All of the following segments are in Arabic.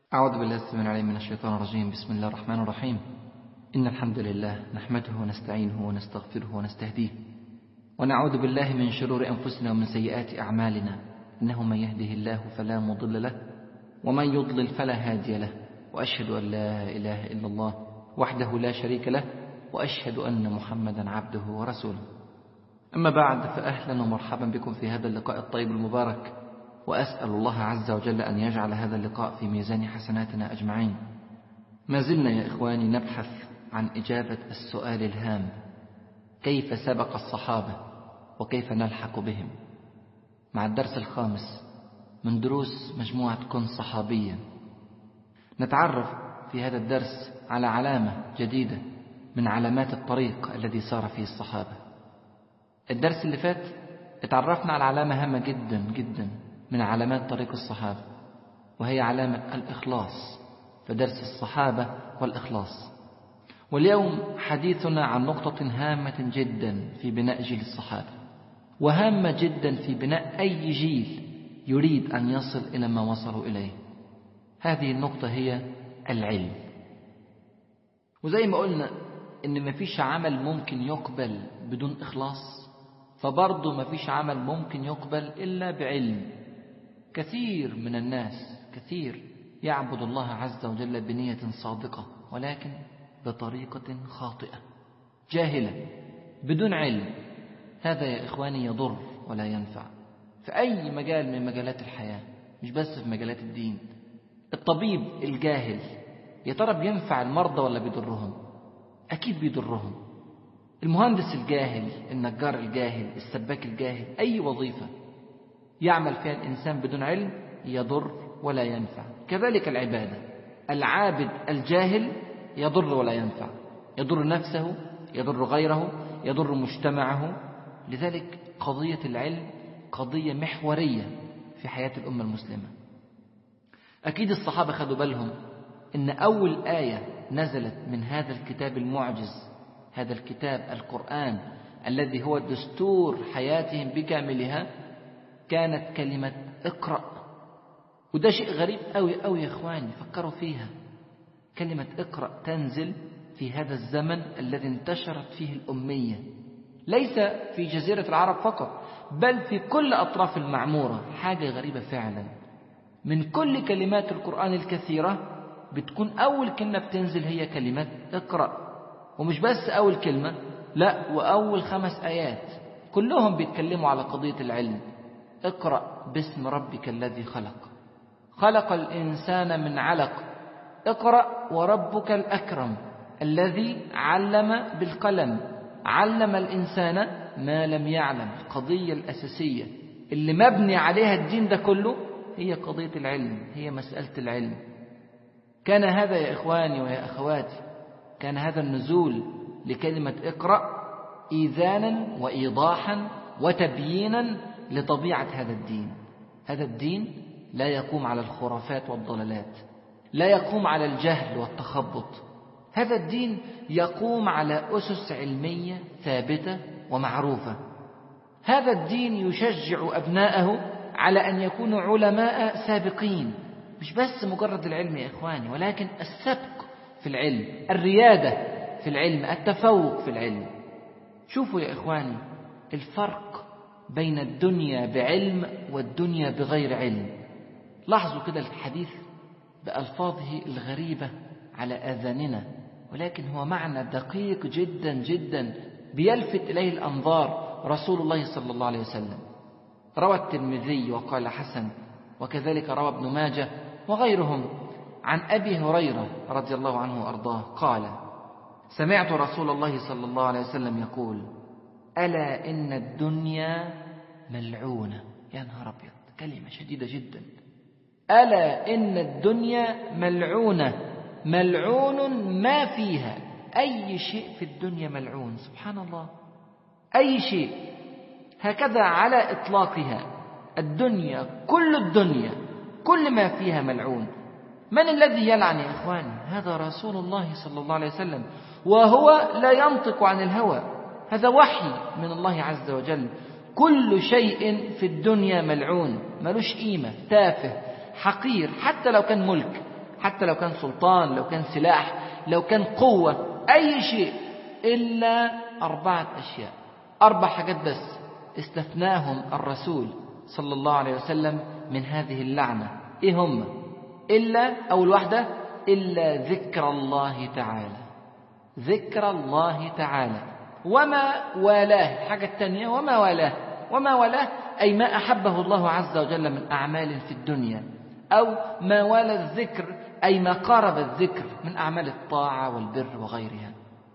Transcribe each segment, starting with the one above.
أعوذ بالله السميع العليم من الشيطان الرجيم. بسم الله الرحمن الرحيم. إن الحمد لله نحمده ونستعينه ونستغفره ونستهديه، ونعوذ بالله من شرور أنفسنا ومن سيئات أعمالنا. إنه من يهده الله فلا مضل له، ومن يضلل فلا هادي له. وأشهد أن لا إله إلا الله وحده لا شريك له، وأشهد أن محمدا عبده ورسوله. أما بعد، فأهلا ومرحبا بكم في هذا اللقاء الطيب المبارك، وأسأل الله عز وجل أن يجعل هذا اللقاء في ميزان حسناتنا أجمعين. ما زلنا يا إخواني نبحث عن إجابة السؤال الهام: كيف سبق الصحابة وكيف نلحق بهم؟ مع الدرس الخامس من دروس مجموعة كن صحابيا. نتعرف في هذا الدرس على علامة جديدة من علامات الطريق الذي سار فيه الصحابة. الدرس اللي فات اتعرفنا على علامة هامة جدا جدا من علامات طريق الصحابة، وهي علامة الإخلاص، فدرس الصحابة والإخلاص. واليوم حديثنا عن نقطة هامة جدا في بناء جيل الصحابة، وهامة جدا في بناء أي جيل يريد أن يصل إلى ما وصلوا إليه. هذه النقطة هي العلم. وزي ما قلنا إن مفيش عمل ممكن يقبل بدون إخلاص، فبرضه مفيش عمل ممكن يقبل إلا بعلم. كثير من الناس يعبد الله عز وجل بنية صادقة، ولكن بطريقة خاطئة جاهلة بدون علم. هذا يا إخواني يضر ولا ينفع في أي مجال من مجالات الحياة، مش بس في مجالات الدين. الطبيب الجاهل يا ترى بينفع المرضى ولا بيضرهم؟ أكيد بيضرهم. المهندس الجاهل، النجار الجاهل، السباك الجاهل، أي وظيفة يعمل فيها الإنسان بدون علم يضر ولا ينفع. كذلك العبادة، العابد الجاهل يضر ولا ينفع، يضر نفسه، يضر غيره، يضر مجتمعه. لذلك قضية العلم قضية محورية في حياة الأمة المسلمة. أكيد الصحابة خدوا بالهم إن أول آية نزلت من هذا الكتاب المعجز، هذا الكتاب القرآن الذي هو دستور حياتهم بكاملها، كانت كلمة اقرأ. وده شيء غريب أوي أوي يا إخواني، فكروا فيها. كلمة اقرأ تنزل في هذا الزمن الذي انتشرت فيه الأمية، ليس في جزيرة العرب فقط، بل في كل أطراف المعمورة. حاجة غريبة فعلا. من كل كلمات القرآن الكثيرة بتكون أول كلمة بتنزل هي كلمة اقرأ. ومش بس أول كلمة، لا، وأول 5 آيات كلهم بيتكلموا على قضية العلم. اقرأ باسم ربك الذي خلق، خلق الإنسان من علق، اقرأ وربك الأكرم الذي علم بالقلم، علم الإنسان ما لم يعلم. القضية الأساسية اللي مبني عليها الدين ده كله هي قضية العلم، هي مسألة العلم. كان هذا يا إخواني ويا أخواتي، كان هذا النزول لكلمة اقرأ إيذانا وإيضاحا وتبيينا لطبيعة هذا الدين. هذا الدين لا يقوم على الخرافات والضلالات، لا يقوم على الجهل والتخبط. هذا الدين يقوم على أسس علمية ثابتة ومعروفة. هذا الدين يشجع أبناءه على أن يكونوا علماء سابقين، مش بس مجرد العلم يا إخواني، ولكن السبق في العلم، الريادة في العلم، التفوق في العلم. شوفوا يا إخواني الفرق بين الدنيا بعلم والدنيا بغير علم. لاحظوا كده الحديث بألفاظه الغريبة على آذاننا، ولكن هو معنى دقيق جدا جدا بيلفت إليه الأنظار. رسول الله صلى الله عليه وسلم روى الترمذي وقال حسن، وكذلك روى ابن ماجه وغيرهم عن أبي هريرة رضي الله عنه وأرضاه قال: سمعت رسول الله صلى الله عليه وسلم يقول: ألا إن الدنيا ملعونة. يا نهار أبيض، كلمة شديدة جدا. ألا إن الدنيا ملعونة، ملعون ما فيها. أي شيء في الدنيا ملعون، سبحان الله، أي شيء هكذا على إطلاقها. الدنيا، كل الدنيا، كل ما فيها ملعون. من الذي يلعن يا إخواني؟ هذا رسول الله صلى الله عليه وسلم، وهو لا ينطق عن الهوى، هذا وحي من الله عز وجل. كل شيء في الدنيا ملعون، ملوش قيمة، تافه، حقير. حتى لو كان ملك، حتى لو كان سلطان، لو كان سلاح، لو كان قوة، أي شيء، إلا 4 أشياء، 4 حاجات بس استثناهم الرسول صلى الله عليه وسلم من هذه اللعنة. إيه هم؟ إلا، أول واحدة، إلا ذكر الله تعالى، ذكر الله تعالى وما والاه. الحاجة الثانية وما والاه، وما والاه أي ما أحبه الله عز وجل من أعمال في الدنيا، أو ما والى الذكر أي ما قارب الذكر من أعمال الطاعة والبر وغيرها.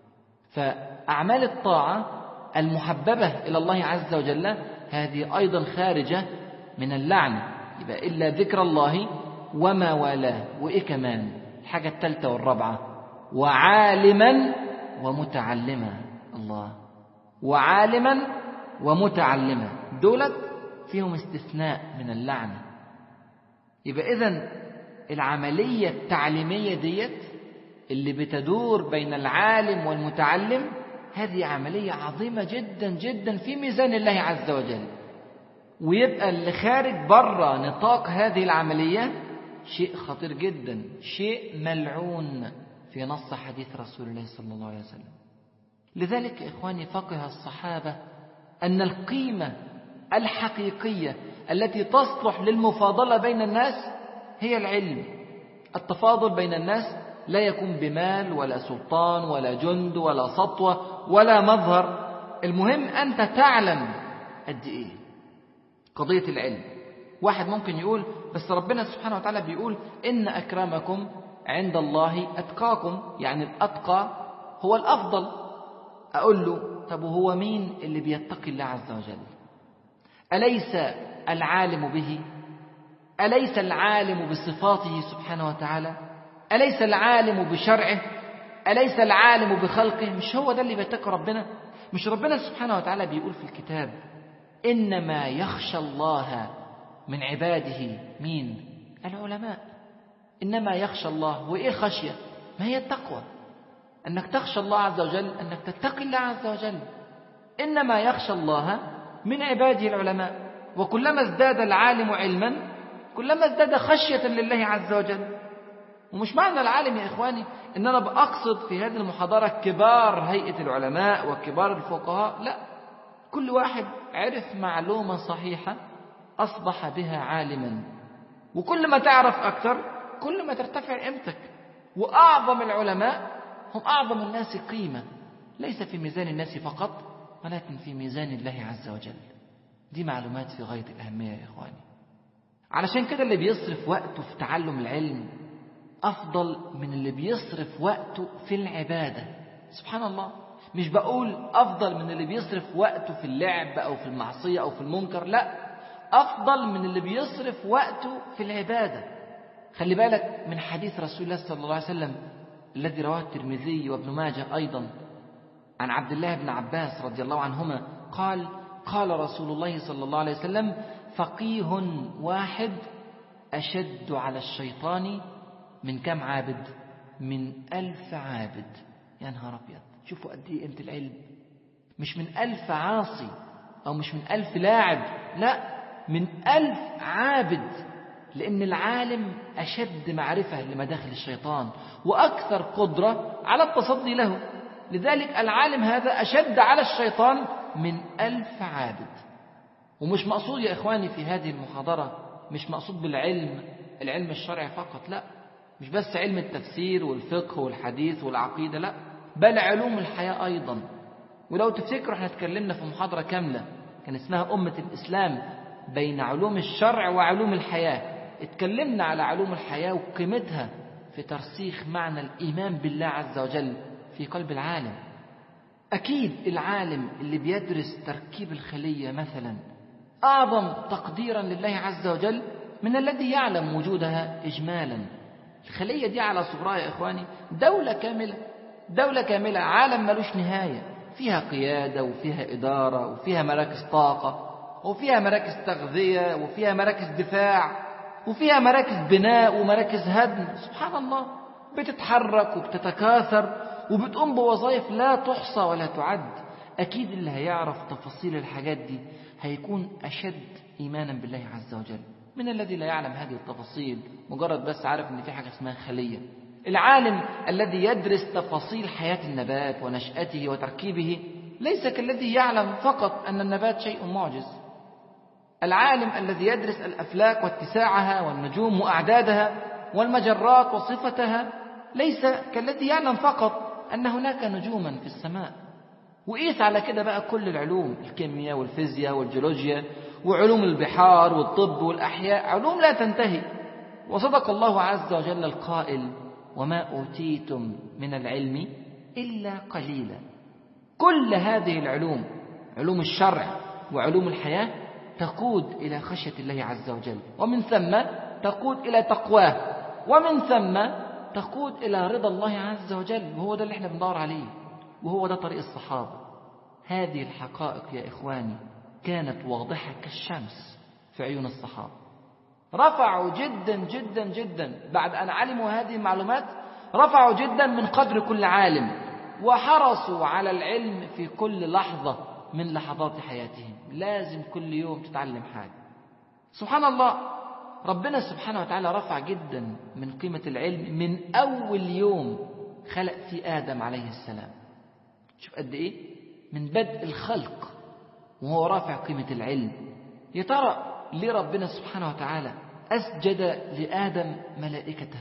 فأعمال الطاعة المحببة إلى الله عز وجل هذه أيضا خارجة من اللعنة. يبقى إلا ذكر الله وما والاه. وإيه كمان؟ الحاجة الثالثة والرابعة، وعالما ومتعلما. الله، وعالما ومتعلما، دولت فيهم استثناء من اللعنة. يبقى إذن العملية التعليمية ديت اللي بتدور بين العالم والمتعلم، هذه عملية عظيمة جدا جدا في ميزان الله عز وجل. ويبقى اللي خارج بره نطاق هذه العملية شيء خطير جدا، شيء ملعون في نص حديث رسول الله صلى الله عليه وسلم. لذلك يا إخواني فقه الصحابة أن القيمة الحقيقية التي تصلح للمفاضلة بين الناس هي العلم. التفاضل بين الناس لا يكون بمال ولا سلطان ولا جند ولا سطوة ولا مظهر، المهم أنت تعلم قد إيه. قضية العلم. واحد ممكن يقول بس ربنا سبحانه وتعالى بيقول إن أكرمكم عند الله أتقاكم، يعني الأتقى هو الأفضل. أقول له طب وهو مين اللي بيتقي الله عز وجل؟ أليس العالم به؟ أليس العالم بصفاته سبحانه وتعالى؟ أليس العالم بشرعه؟ أليس العالم بخلقه؟ مش هو ده اللي بيتقي ربنا؟ مش ربنا سبحانه وتعالى بيقول في الكتاب إنما يخشى الله من عباده مين؟ العلماء. إنما يخشى الله. وإيه خشية؟ ما هي التقوى، أنك تخشى الله عز وجل، أنك تتقي الله عز وجل. إنما يخشى الله من عباده العلماء. وكلما ازداد العالم علما كلما ازداد خشية لله عز وجل. ومش معنى العالم يا إخواني إن أنا بأقصد في هذه المحاضرة كبار هيئة العلماء وكبار الفقهاء، لا، كل واحد عرف معلومة صحيحة أصبح بها عالما. وكل ما تعرف أكثر كل ما ترتفع قيمتك. وأعظم العلماء هم أعظم الناس قيمة، ليس في ميزان الناس فقط ولكن في ميزان الله عز وجل. دي معلومات في غاية الأهمية يا إخواني. علشان كده اللي بيصرف وقته في تعلم العلم أفضل من اللي بيصرف وقته في العبادة. سبحان الله، مش بقول أفضل من اللي بيصرف وقته في اللعب أو في المعصية أو في المنكر، لا، أفضل من اللي بيصرف وقته في العبادة. خلي بالك من حديث رسول الله صلى الله عليه وسلم الذي رواه الترمذي وابن ماجه أيضا عن عبد الله بن عباس رضي الله عنهما قال: قال رسول الله صلى الله عليه وسلم: فقيه واحد أشد على الشيطان من كم عابد؟ من 1000 عابد. يا نهار أبيض، شوفوا قد إيه قيمة العلم. مش من 1000 عاصي أو مش من 1000 لاعب، لا، من 1000 عابد. لأن العالم أشد معرفة لمداخل الشيطان وأكثر قدرة على التصدي له. لذلك العالم هذا أشد على الشيطان من 1000 عابد. ومش مقصود يا إخواني في هذه المحاضرة، مش مقصود بالعلم العلم الشرعي فقط، لا، مش بس علم التفسير والفقه والحديث والعقيدة، لا، بل علوم الحياة أيضا. ولو تفتكروا احنا اتكلمنا في محاضرة كاملة كان اسمها أمة الإسلام بين علوم الشرع وعلوم الحياة. اتكلمنا على علوم الحياة وقيمتها في ترسيخ معنى الإيمان بالله عز وجل في قلب العالم. أكيد العالم اللي بيدرس تركيب الخلية مثلا أعظم تقديرا لله عز وجل من الذي يعلم وجودها إجمالا. الخلية دي على صغرها يا إخواني دولة كاملة، دولة كاملة، عالم ملوش نهاية، فيها قيادة وفيها إدارة وفيها مراكز طاقة وفيها مراكز تغذية وفيها مراكز دفاع وفيها مراكز بناء ومراكز هدم. سبحان الله، بتتحرك وبتتكاثر وبتقوم بوظائف لا تحصى ولا تعد. أكيد اللي هيعرف تفاصيل الحاجات دي هيكون أشد إيمانا بالله عز وجل. من الذي لا يعلم هذه التفاصيل، مجرد بس عارف ان في حاجة اسمها خلية. العالم الذي يدرس تفاصيل حياة النبات ونشأته وتركيبه ليس كالذي يعلم فقط أن النبات شيء معجز. العالم الذي يدرس الأفلاك واتساعها والنجوم وأعدادها والمجرات وصفتها ليس كالذي يعلم فقط أن هناك نجوما في السماء. وقيس على كده بقى كل العلوم، الكيمياء والفيزياء والجيولوجيا وعلوم البحار والطب والأحياء، علوم لا تنتهي. وصدق الله عز وجل القائل: وما أوتيتم من العلم إلا قليلا. كل هذه العلوم، علوم الشرع وعلوم الحياة، تقود إلى خشية الله عز وجل، ومن ثم تقود إلى تقواه، ومن ثم تقود إلى رضا الله عز وجل. وهو ده اللي احنا بندور عليه، وهو ده طريق الصحابة. هذه الحقائق يا إخواني كانت واضحة كالشمس في عيون الصحابة. رفعوا جدا جدا جدا بعد أن علموا هذه المعلومات، رفعوا جدا من قدر كل عالم، وحرصوا على العلم في كل لحظة من لحظات حياتهم. لازم كل يوم تتعلم حاجة. سبحان الله، ربنا سبحانه وتعالى رفع جدا من قيمة العلم من أول يوم خلق في آدم عليه السلام. شوف قد إيه من بدء الخلق وهو رافع قيمة العلم. يا ترى ليه ربنا سبحانه وتعالى أسجد لآدم ملائكته؟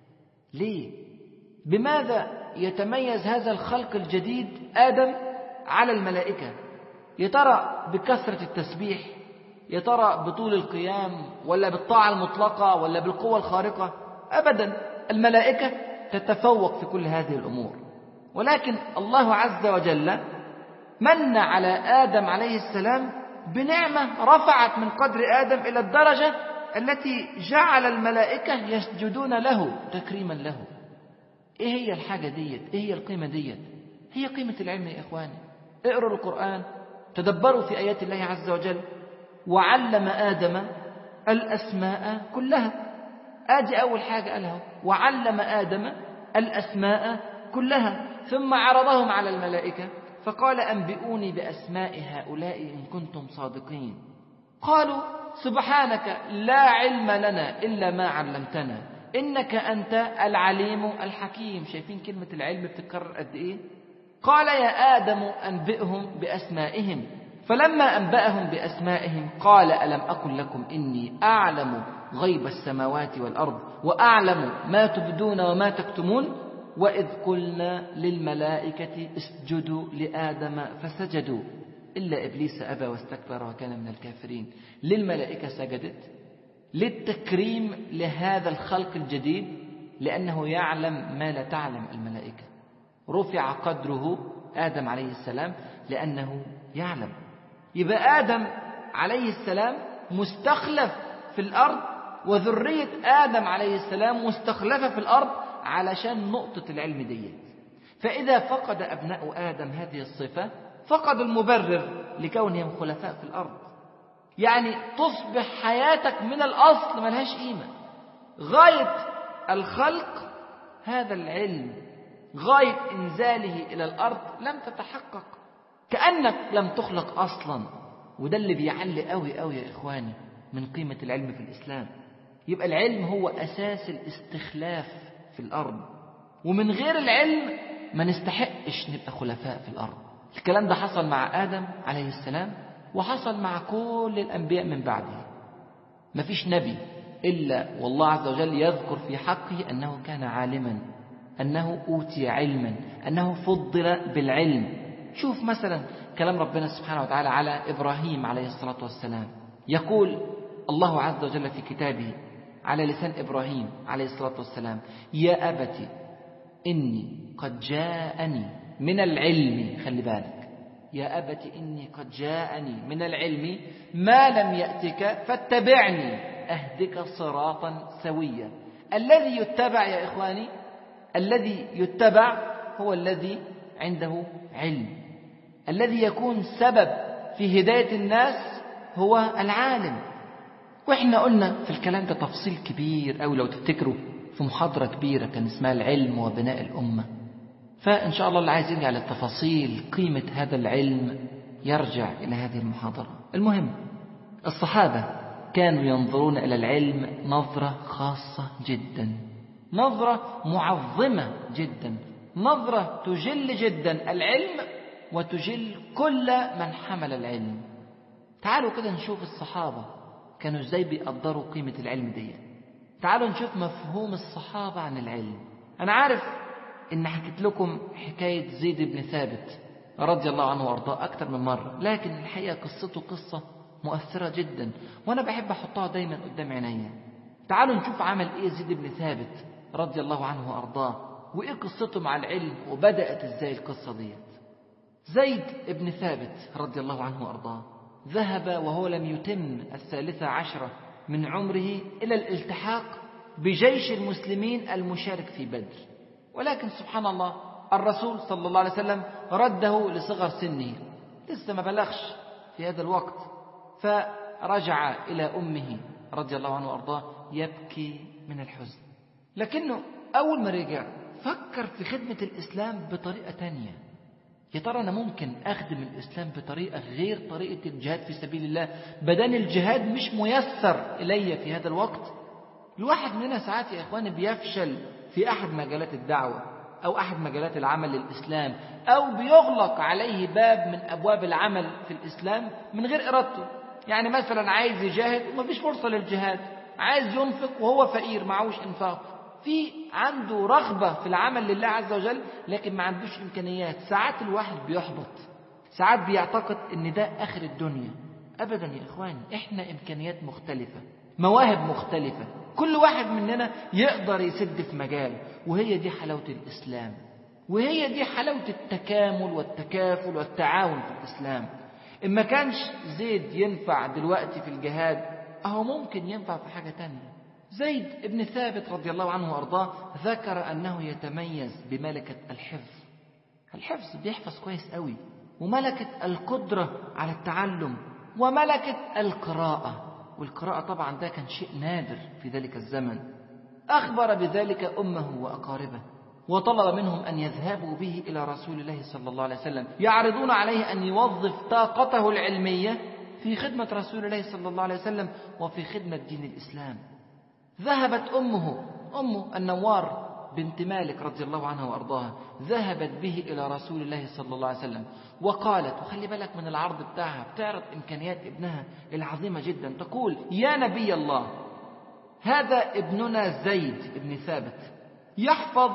ليه؟ بماذا يتميز هذا الخلق الجديد آدم على الملائكة؟ يا ترى بكثرة التسبيح؟ يا ترى بطول القيام؟ ولا بالطاعة المطلقة؟ ولا بالقوة الخارقة؟ أبدا، الملائكة تتفوق في كل هذه الأمور. ولكن الله عز وجل من على آدم عليه السلام بنعمة رفعت من قدر آدم إلى الدرجة التي جعل الملائكة يسجدون له تكريما له. إيه هي الحاجة ديت؟ إيه هي القيمة ديت؟ هي قيمة العلم يا إخواني. اقرأوا القرآن، تدبروا في آيات الله عز وجل. وعلم آدم الأسماء كلها. آدي أول حاجة قالها، وعلم آدم الأسماء كلها، ثم عرضهم على الملائكة فقال: أنبئوني بأسماء هؤلاء إن كنتم صادقين. قالوا: سبحانك لا علم لنا إلا ما علمتنا إنك أنت العليم الحكيم. شايفين كلمة العلم بتتكرر قد إيه؟ قال: يا آدم أنبئهم بأسمائهم. فلما أنبأهم بأسمائهم قال: ألم أقل لكم إني أعلم غيب السماوات والأرض وأعلم ما تبدون وما تكتمون؟ وإذ قلنا للملائكة اسجدوا لآدم فسجدوا إلا إبليس أبى واستكبر وكان من الكافرين. للملائكة سجدت للتكريم لهذا الخلق الجديد، لأنه يعلم ما لا تعلم الملائكة. رفع قدره آدم عليه السلام لأنه يعلم. يبقى آدم عليه السلام مستخلف في الأرض، وذرية آدم عليه السلام مستخلفة في الأرض علشان نقطة العلم دي. فإذا فقد أبناء آدم هذه الصفة فقدوا المبرر لكونهم خلفاء في الأرض. يعني تصبح حياتك من الأصل ملهاش قيمة. غاية الخلق هذا العلم، غاية إنزاله إلى الأرض لم تتحقق، كأنك لم تخلق أصلا. وده اللي بيعلي قوي قوي يا إخواني من قيمة العلم في الإسلام. يبقى العلم هو أساس الاستخلاف في الأرض، ومن غير العلم ما نستحقش نبقى خلفاء في الأرض. الكلام ده حصل مع آدم عليه السلام، وحصل مع كل الأنبياء من بعده. مفيش نبي إلا والله عز وجل يذكر في حقه أنه كان عالما، أنه أوتي علما، أنه فضل بالعلم. شوف مثلا كلام ربنا سبحانه وتعالى على إبراهيم عليه الصلاة والسلام. يقول الله عز وجل في كتابه على لسان إبراهيم عليه الصلاة والسلام: يا أبت إني قد جاءني من العلم، خلي بالك، يا أبت إني قد جاءني من العلم ما لم يأتك فاتبعني أهدك صراطا سويا. الذي يتبع يا إخواني، الذي يتبع هو الذي عنده علم. الذي يكون سبب في هداية الناس هو العالم. وإحنا قلنا في الكلام ده تفصيل كبير أو لو تفتكروا في محاضرة كبيرة كان اسمها العلم وبناء الأمة. فإن شاء الله اللي عايز يرجع للتفاصيل قيمة هذا العلم يرجع إلى هذه المحاضرة. المهم، الصحابة كانوا ينظرون إلى العلم نظرة خاصة جدا، نظرة معظمة جدا، نظرة تجل جدا العلم وتجل كل من حمل العلم. تعالوا كده نشوف الصحابة كانوا ازاي بيقدروا قيمة العلم دي. تعالوا نشوف مفهوم الصحابة عن العلم. أنا عارف إن حكيت لكم حكاية زيد بن ثابت رضي الله عنه وأرضاه أكتر من مرة، لكن الحقيقة قصته قصة مؤثرة جدا، وأنا بحب أحطها دايما قدام عينيا. تعالوا نشوف عمل إيه زيد بن ثابت رضي الله عنه وأرضاه، وإيه قصته مع العلم، وبدأت إزاي القصة دي. زيد بن ثابت رضي الله عنه وأرضاه ذهب وهو لم يتم 13 من عمره إلى الالتحاق بجيش المسلمين المشارك في بدر، ولكن سبحان الله الرسول صلى الله عليه وسلم رده لصغر سنه، لسه ما بلغش في هذا الوقت، فرجع إلى أمه رضي الله عنه وأرضاه يبكي من الحزن. لكنه أول ما رجع فكر في خدمة الإسلام بطريقة تانية. يا ترى أنا ممكن أخدم الإسلام بطريقة غير طريقة الجهاد في سبيل الله، بدل الجهاد مش ميسر إلي في هذا الوقت؟ الواحد مننا ساعات يا إخواني بيفشل في أحد مجالات الدعوة أو أحد مجالات العمل للإسلام، أو بيغلق عليه باب من أبواب العمل في الإسلام من غير إرادته. يعني مثلا عايز يجاهد ومفيش فرصة للجهاد، عايز ينفق وهو فقير معهوش إنفاق، في عنده رغبة في العمل لله عز وجل لكن ما عندوش إمكانيات. ساعات الواحد بيحبط، ساعات بيعتقد إن ده آخر الدنيا. أبدا يا إخواني، إحنا إمكانيات مختلفة، مواهب مختلفة، كل واحد مننا يقدر يسد في مجال، وهي دي حلاوة الإسلام، وهي دي حلاوة التكامل والتكافل والتعاون في الإسلام. إن ما كانش زيد ينفع دلوقتي في الجهاد، أهو ممكن ينفع في حاجة تانية. زيد بن ثابت رضي الله عنه وأرضاه ذكر أنه يتميز بملكة الحفظ. الحفظ بيحفظ كويس قوي، وملكة القدرة على التعلم، وملكة القراءة. والقراءة طبعا ده كان شيء نادر في ذلك الزمن. أخبر بذلك أمه وأقاربه، وطلب منهم أن يذهبوا به إلى رسول الله صلى الله عليه وسلم، يعرضون عليه أن يوظف طاقته العلمية في خدمة رسول الله صلى الله عليه وسلم وفي خدمة دين الإسلام. ذهبت أمه النوار بنت مالك رضي الله عنها وأرضاها، ذهبت به إلى رسول الله صلى الله عليه وسلم وقالت، وخلي بالك من العرض بتاعها، بتعرض إمكانيات ابنها العظيمة جدا، تقول: يا نبي الله، هذا ابننا زيد بن ثابت يحفظ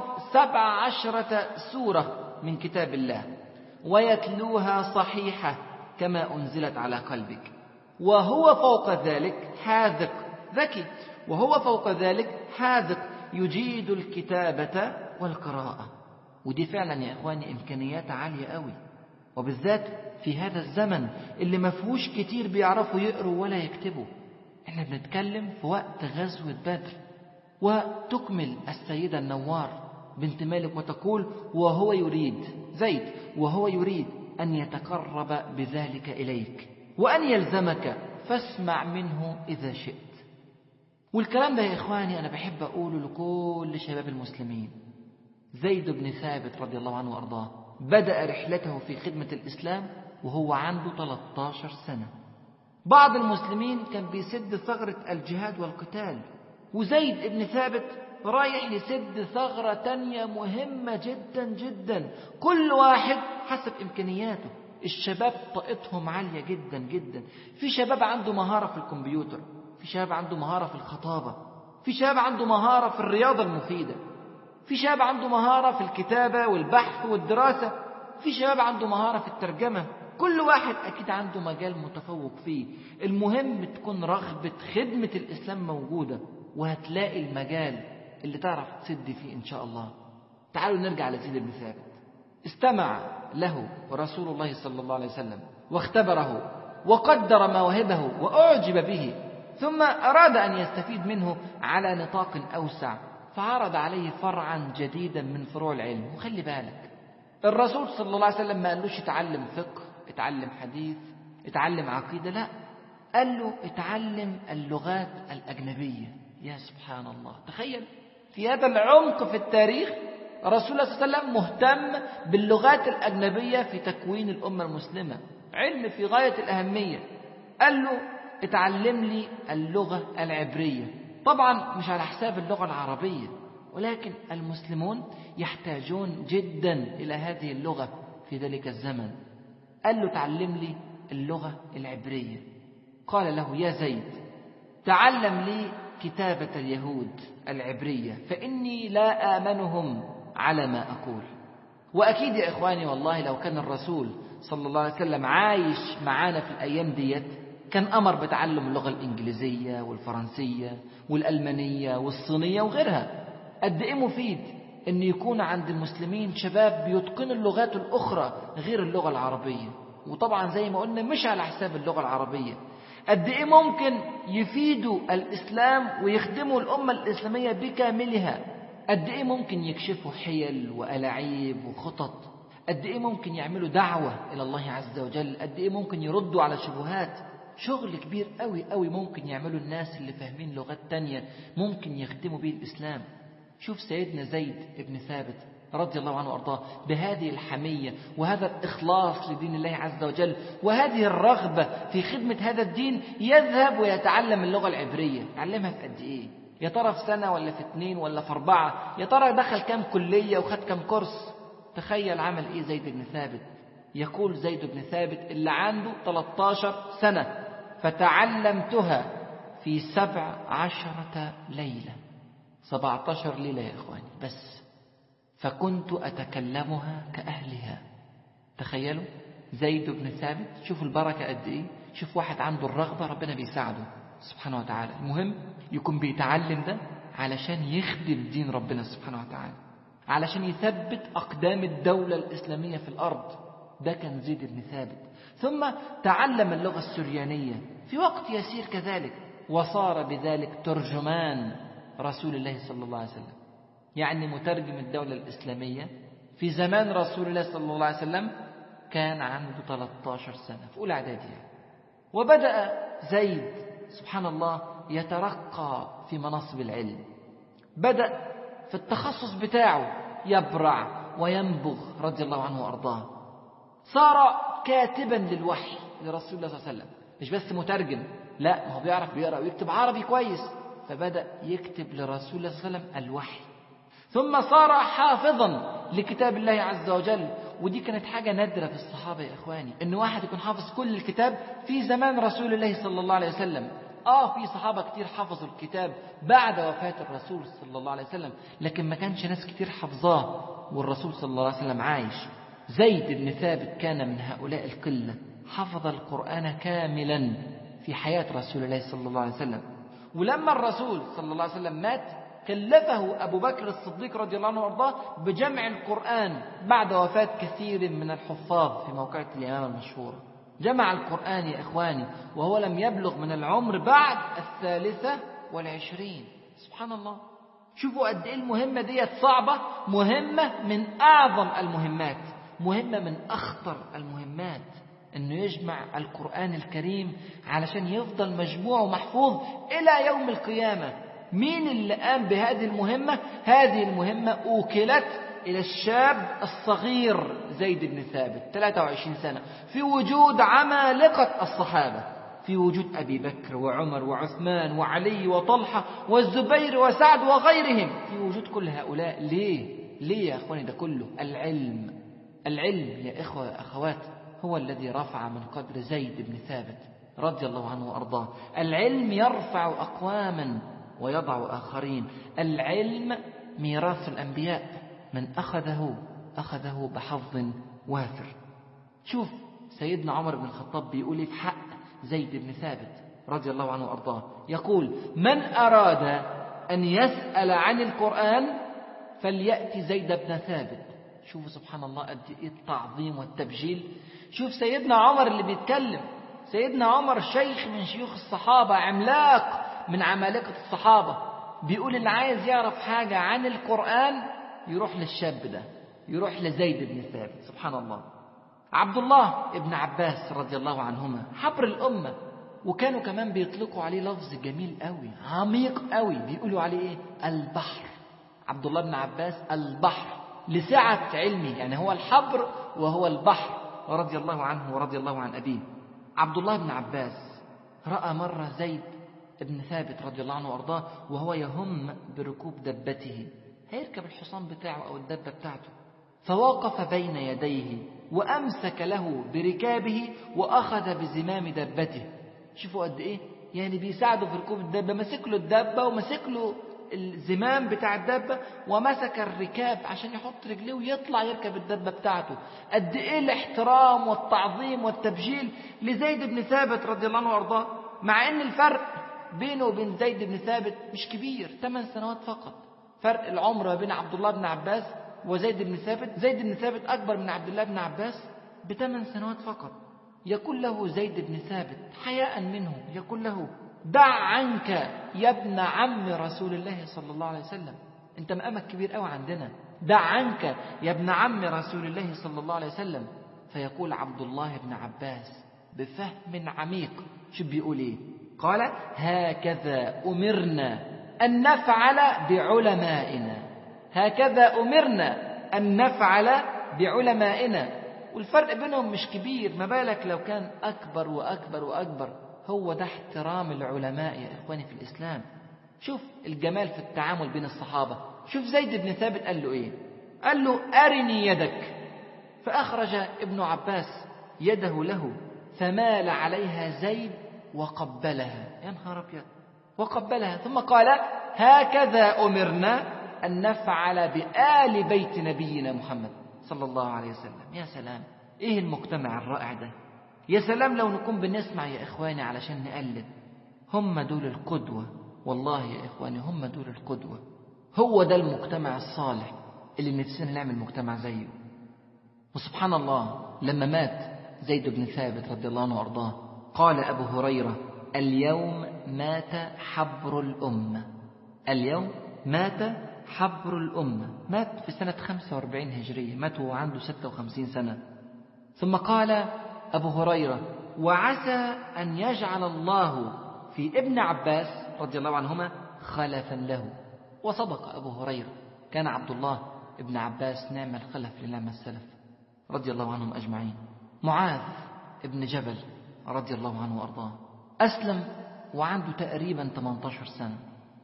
17 سورة من كتاب الله ويتلوها صحيحة كما أنزلت على قلبك، وهو فوق ذلك حاذق ذكي، وهو فوق ذلك حاذق يجيد الكتابة والقراءة. ودي فعلا يا إخواني إمكانيات عالية قوي، وبالذات في هذا الزمن اللي ما فيهوش كتير بيعرفوا يقروا ولا يكتبوا. احنا بنتكلم في وقت غزوة بدر. وتكمل السيدة النوار بنت مالك وتقول: وهو يريد زيد، وهو يريد أن يتقرب بذلك إليك وأن يلزمك، فاسمع منه إذا شئت. والكلام ده يا إخواني أنا بحب أقوله لكل شباب المسلمين. زيد بن ثابت رضي الله عنه وأرضاه بدأ رحلته في خدمة الإسلام وهو عنده 13 سنة. بعض المسلمين كان بيسد ثغرة الجهاد والقتال، وزيد بن ثابت رايح يسد ثغرة تانية مهمة جدا جدا، كل واحد حسب إمكانياته. الشباب طاقتهم عالية جدا جدا، في شباب عنده مهارة في الكمبيوتر، في شباب عنده مهارة في الخطابة، في شباب عنده مهارة في الرياضة المفيدة، في شباب عنده مهارة في الكتابة والبحث والدراسة، في شباب عنده مهارة في الترجمة. كل واحد أكيد عنده مجال متفوق فيه. المهم تكون رغبة خدمة الإسلام موجودة، وهتلاقي المجال اللي تعرف تسد فيه إن شاء الله. تعالوا نرجع لزيد بن ثابت. استمع له رسول الله صلى الله عليه وسلم واختبره وقدر مواهبه وأعجب به، ثم أراد أن يستفيد منه على نطاق أوسع، فعرض عليه فرعا جديدا من فروع العلم. وخلي بالك، الرسول صلى الله عليه وسلم ما قالوش اتعلم فقه، اتعلم حديث، اتعلم عقيدة، لا، قال له اتعلم اللغات الأجنبية. يا سبحان الله، تخيل في هذا العمق في التاريخ رسول الله صلى الله عليه وسلم مهتم باللغات الأجنبية في تكوين الأمة المسلمة، علم في غاية الأهمية. قال له اتعلم لي اللغة العبرية. طبعا مش على حساب اللغة العربية، ولكن المسلمون يحتاجون جدا إلى هذه اللغة في ذلك الزمن. قال له تعلم لي اللغة العبرية. قال له يا زيد تعلم لي كتابة اليهود العبرية، فإني لا آمنهم على ما أقول. وأكيد يا إخواني والله لو كان الرسول صلى الله عليه وسلم عايش معانا في الأيام ديت كان أمر بتعلم اللغة الإنجليزية والفرنسية والألمانية والصينية وغيرها. قد إيه مفيد أن يكون عند المسلمين شباب بيتقنوا اللغات الأخرى غير اللغة العربية، وطبعا زي ما قلنا مش على حساب اللغة العربية. قد إيه ممكن يفيدوا الإسلام ويخدموا الأمة الإسلامية بكاملها. قد إيه ممكن يكشفوا حيل وألاعيب وخطط. قد إيه ممكن يعملوا دعوة إلى الله عز وجل. قد إيه ممكن يردوا على شبهات. شغل كبير قوي قوي ممكن يعملوا الناس اللي فاهمين لغات تانية، ممكن يخدموا به الإسلام. شوف سيدنا زيد بن ثابت رضي الله عنه وأرضاه بهذه الحمية وهذا الإخلاص لدين الله عز وجل وهذه الرغبة في خدمة هذا الدين، يذهب ويتعلم اللغة العبرية. تعلمها في قد إيه؟ يا ترى في سنة ولا في 2 ولا في 4؟ يا ترى دخل كام كلية وخد كام كورس؟ تخيل عمل إيه زيد بن ثابت. يقول زيد بن ثابت اللي عنده 13 سنة فتعلمتها في 17 ليلة. 17 ليلة يا إخواني بس، فكنت أتكلمها كأهلها. تخيلوا زيد بن ثابت، شوفوا البركة قد إيه. شوف واحد عنده الرغبة ربنا بيساعده سبحانه وتعالى. المهم يكون بيتعلم ده علشان يخدم دين ربنا سبحانه وتعالى، علشان يثبت أقدام الدولة الإسلامية في الأرض. ده كان زيد بن ثابت. ثم تعلم اللغة السريانية في وقت يسير كذلك، وصار بذلك ترجمان رسول الله صلى الله عليه وسلم، يعني مترجم الدولة الإسلامية في زمان رسول الله صلى الله عليه وسلم. كان عنده 13 سنة في أولى إعدادي. وبدأ زيد سبحان الله يترقى في مناصب العلم. بدأ في التخصص بتاعه يبرع وينبغ رضي الله عنه وأرضاه. صار كاتبا للوحي لرسول الله صلى الله عليه وسلم، مش بس مترجم، لا، ما هو بيعرف بيقرأ ويكتب عربي كويس، فبدأ يكتب لرسول الله صلى الله عليه وسلم الوحي. ثم صار حافظا لكتاب الله عز وجل. ودي كانت حاجة نادرة في الصحابة يا إخواني، إن واحد يكون حافظ كل الكتاب في زمان رسول الله صلى الله عليه وسلم. في صحابة كتير حفظوا الكتاب بعد وفاة الرسول صلى الله عليه وسلم، لكن ما كانش ناس كتير حفظاه والرسول صلى الله عليه وسلم عايش. زيد بن ثابت كان من هؤلاء القلة، حفظ القرآن كاملا في حياة رسول الله صلى الله عليه وسلم. ولما الرسول صلى الله عليه وسلم مات كلفه أبو بكر الصديق رضي الله عنه وارضاه بجمع القرآن بعد وفاة كثير من الحفاظ في موقعة اليمامة المشهورة. جمع القرآن يا إخواني وهو لم يبلغ من العمر بعد 23. سبحان الله. شوفوا قد إيه المهمة دي صعبة، مهمة من أعظم المهمات، مهمة من أخطر المهمات، أنه يجمع القرآن الكريم علشان يفضل مجموع ومحفوظ إلى يوم القيامة. مين اللي قام بهذه المهمة؟ هذه المهمة أوكلت إلى الشاب الصغير زيد بن ثابت 23 سنة، في وجود عمالقة الصحابة، في وجود أبي بكر وعمر وعثمان وعلي وطلحة والزبير وسعد وغيرهم، في وجود كل هؤلاء. ليه يا أخواني ده كله؟ العلم يا إخوة يا أخوات هو الذي رفع من قدر زيد بن ثابت رضي الله عنه وأرضاه. العلم يرفع أقواما ويضع آخرين. العلم ميراث الأنبياء، من أخذه بحظ وافر. شوف سيدنا عمر بن الخطاب بيقول في حق زيد بن ثابت رضي الله عنه وأرضاه، يقول من أراد أن يسأل عن القرآن فليأتي زيد بن ثابت. شوفوا سبحان الله قد إيه التعظيم والتبجيل. شوف سيدنا عمر اللي بيتكلم، سيدنا عمر شيخ من شيوخ الصحابة، عملاق من عمالقة الصحابة، بيقول اللي عايز يعرف حاجة عن القرآن يروح للشاب ده، يروح لزيد بن ثابت. سبحان الله. عبد الله ابن عباس رضي الله عنهما حبر الأمة، وكانوا كمان بيطلقوا عليه لفظ جميل قوي عميق قوي، بيقولوا عليه إيه؟ البحر. عبد الله بن عباس البحر لسعة علمه، يعني هو الحبر وهو البحر رضي الله عنه ورضي الله عن أبيه. عبد الله بن عباس رأى مرة زيد ابن ثابت رضي الله عنه وأرضاه وهو يهم بركوب دبته، هيركب الحصان بتاعه أو الدبة بتاعته، فوقف بين يديه وأمسك له بركابه وأخذ بزمام دبته. شوفوا قد إيه يعني بيساعده في ركوب الدبة، مسك له الدبة ومسك له الزمام بتاع الدبة ومسك الركاب عشان يحط رجليه ويطلع يركب الدبة بتاعته. قد إيه الاحترام والتعظيم والتبجيل لزيد بن ثابت رضي الله عنه وأرضاه، مع أن الفرق بينه وبين زيد بن ثابت مش كبير، 8 سنوات فقط فرق العمر ما بين عبد الله بن عباس وزيد بن ثابت. زيد بن ثابت أكبر من عبد الله بن عباس ب8 سنوات فقط. يقول له زيد بن ثابت حياء منه، يقول له: دع عنك يا ابن عم رسول الله صلى الله عليه وسلم، انت مقامك كبير قوي عندنا، دع عنك يا ابن عم رسول الله صلى الله عليه وسلم. فيقول عبد الله بن عباس بفهم عميق، شو بيقول ايه؟ قال: هكذا أمرنا أن نفعل بعلمائنا، هكذا أمرنا أن نفعل بعلمائنا. والفرق بينهم مش كبير، ما بالك لو كان أكبر وأكبر وأكبر. هو ده احترام العلماء يا إخواني في الإسلام. شوف الجمال في التعامل بين الصحابة. شوف زيد بن ثابت قال له إيه؟ قال له: أرني يدك. فأخرج ابن عباس يده له فمال عليها زيد وقبلها، يا نهار أبيض، وقبلها، ثم قال: هكذا أمرنا أن نفعل بآل بيت نبينا محمد صلى الله عليه وسلم. يا سلام، إيه المجتمع الرائع ده! يا سلام لو نكون بنسمع يا إخواني علشان نقلد. هم دول القدوة، والله يا إخواني هم دول القدوة. هو ده المجتمع الصالح اللي نفسنا نعمل مجتمع زيه. وسبحان الله، لما مات زيد بن ثابت رضي الله عنه وأرضاه قال أبو هريرة: اليوم مات حبر الأمة. اليوم مات حبر الأمة. مات في سنة 45 هجرية، مات وهو عنده 56 سنة. ثم قال أبو هريرة: وعسى أن يجعل الله في ابن عباس رضي الله عنهما خلفا له. وصدق أبو هريرة، كان عبد الله ابن عباس نعم الخلف لنعم السلف رضي الله عنهم أجمعين. معاذ ابن جبل رضي الله عنه وأرضاه أسلم وعنده تقريبا 18 سنة،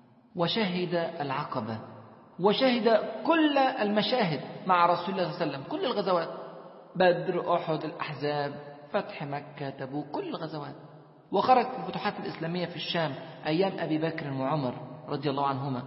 وشهد العقبة، وشهد كل المشاهد مع رسول الله صلى الله عليه وسلم، كل الغزوات، بدر، أحد، الأحزاب، فتح مكة، تبوك، كل الغزوات. وخرج في الفتوحات الإسلامية في الشام أيام أبي بكر وعمر رضي الله عنهما،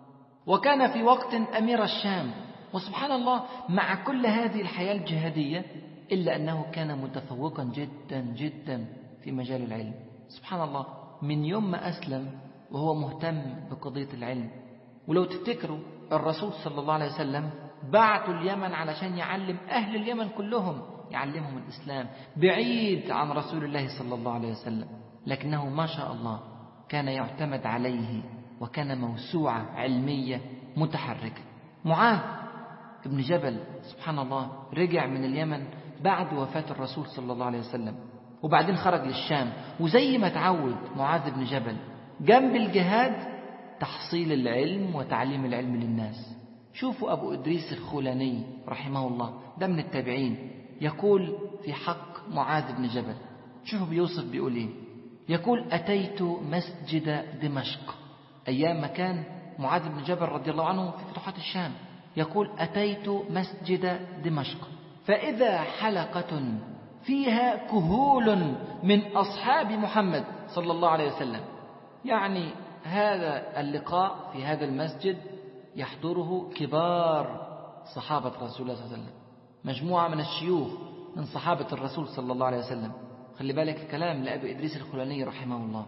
وكان في وقت أمير الشام. وسبحان الله، مع كل هذه الحياة الجهادية إلا أنه كان متفوقا جدا جدا في مجال العلم. سبحان الله، من يوم ما أسلم وهو مهتم بقضية العلم. ولو تفتكروا الرسول صلى الله عليه وسلم بعثوا اليمن علشان يعلم أهل اليمن كلهم، يعلمهم الإسلام بعيد عن رسول الله صلى الله عليه وسلم، لكنه ما شاء الله كان يعتمد عليه، وكان موسوعة علمية متحركة. معاذ ابن جبل سبحان الله رجع من اليمن بعد وفاة الرسول صلى الله عليه وسلم، وبعدين خرج للشام. وزي ما تعود معاذ بن جبل جنب الجهاد تحصيل العلم وتعليم العلم للناس. شوفوا أبو إدريس الخولاني رحمه الله، ده من التابعين، يقول في حق معاذ بن جبل، شوفوا بيوصف بيقول إيه؟ يقول: أتيت مسجد دمشق، أيام ما كان معاذ بن جبل رضي الله عنه في فتوحات الشام. يقول: أتيت مسجد دمشق فإذا حلقة فيها كهول من أصحاب محمد صلى الله عليه وسلم. يعني هذا اللقاء في هذا المسجد يحضره كبار صحابة رسول الله صلى الله عليه وسلم، مجموعة من الشيوخ من صحابة الرسول صلى الله عليه وسلم. خلي بالك الكلام لأبي إدريس الخولاني رحمه الله: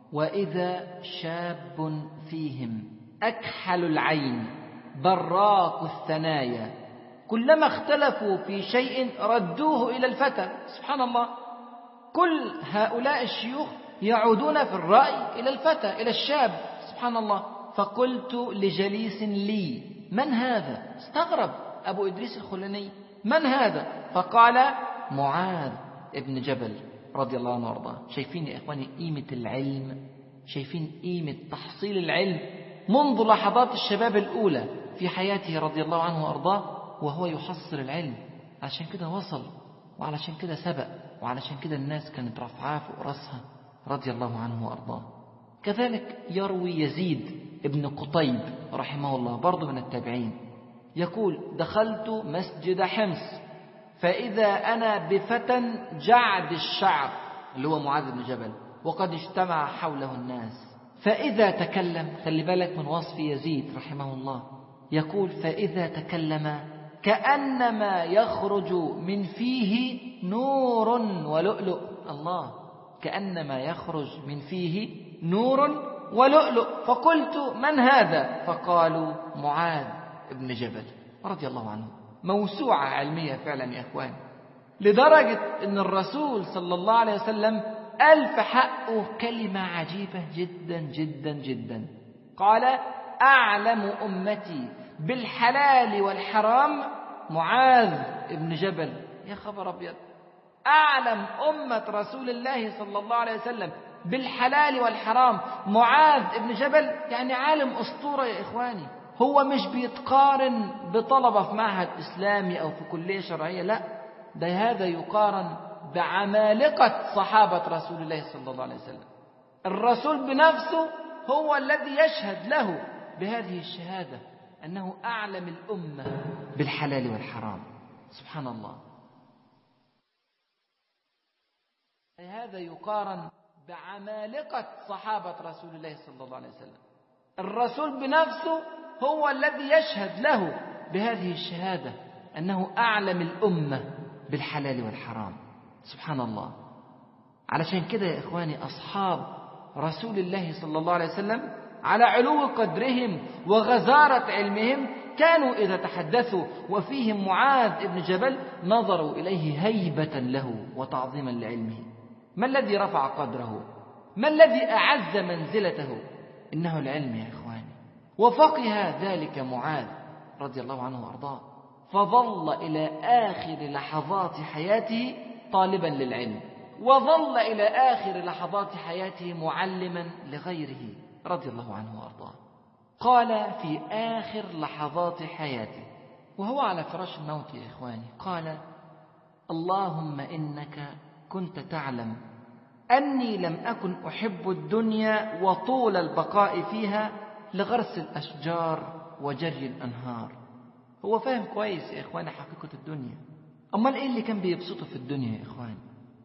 وإذا شاب فيهم أكحل العين براق الثنايا كلما اختلفوا في شيء ردوه إلى الفتى. سبحان الله، كل هؤلاء الشيوخ يعودون في الرأي إلى الفتى، إلى الشاب. سبحان الله. فقلت لجليس لي: من هذا؟ استغرب أبو إدريس الخولاني: من هذا؟ فقال: معاذ ابن جبل رضي الله عنه وارضاه. شايفين يا إخواني قيمة العلم؟ شايفين قيمة تحصيل العلم منذ لحظات الشباب الأولى في حياته رضي الله عنه وارضاه وهو يحصل العلم؟ عشان كده وصل، وعلشان كده سبق، وعلشان كده الناس كانت رافعاه فوق راسها رضي الله عنه وأرضاه. كذلك يروي يزيد ابن قطيب رحمه الله برضه من التابعين، يقول: دخلت مسجد حمص فإذا أنا بفتى جعد الشعر، اللي هو معاذ بن جبل، وقد اجتمع حوله الناس، فإذا تكلم، خلي بالك من وصف يزيد رحمه الله، يقول: فإذا تكلم كأنما يخرج من فيه نور ولؤلؤ. الله، كأنما يخرج من فيه نور ولؤلؤ. فقلت: من هذا؟ فقالوا: معاذ بن جبل رضي الله عنه. موسوعة علمية فعلا يا إخوان، لدرجة أن الرسول صلى الله عليه وسلم ألف حقه كلمة عجيبة جدا جدا جدا. قال: أعلم أمتي بالحلال والحرام معاذ بن جبل. يا خبر أبيض، أعلم أمة رسول الله صلى الله عليه وسلم بالحلال والحرام معاذ بن جبل، يعني عالم أسطورة يا إخواني. هو مش بيتقارن بطلبة في معهد إسلامي أو في كلية شرعية، لا، ده هذا يقارن بعمالقة صحابة رسول الله صلى الله عليه وسلم. الرسول بنفسه هو الذي يشهد له بهذه الشهادة، أنه أعلم الأمة بالحلال والحرام. سبحان الله. هذا يقارن بعمالقة صحابة رسول الله صلى الله عليه وسلم. الرسول بنفسه هو الذي يشهد له بهذه الشهادة، أنه أعلم الأمة بالحلال والحرام. سبحان الله. علشان كده يا إخواني، أصحاب رسول الله صلى الله عليه وسلم على علو قدرهم وغزارة علمهم كانوا إذا تحدثوا وفيهم معاذ بن جبل نظروا إليه هيبة له وتعظيما لعلمه. ما الذي رفع قدره؟ ما الذي أعز منزلته؟ إنه العلم يا إخواني. وفقه ذلك معاذ رضي الله عنه وأرضاه، فظل إلى آخر لحظات حياته طالبا للعلم، وظل إلى آخر لحظات حياته معلما لغيره رضي الله عنه وأرضاه. قال في آخر لحظات حياته وهو على فراش الموت يا إخواني، قال: اللهم إنك كنت تعلم أني لم أكن أحب الدنيا وطول البقاء فيها لغرس الأشجار وجري الأنهار. هو فاهم كويس يا إخواني حقيقة الدنيا. أمال إيه اللي كان بيبسطه في الدنيا يا إخواني؟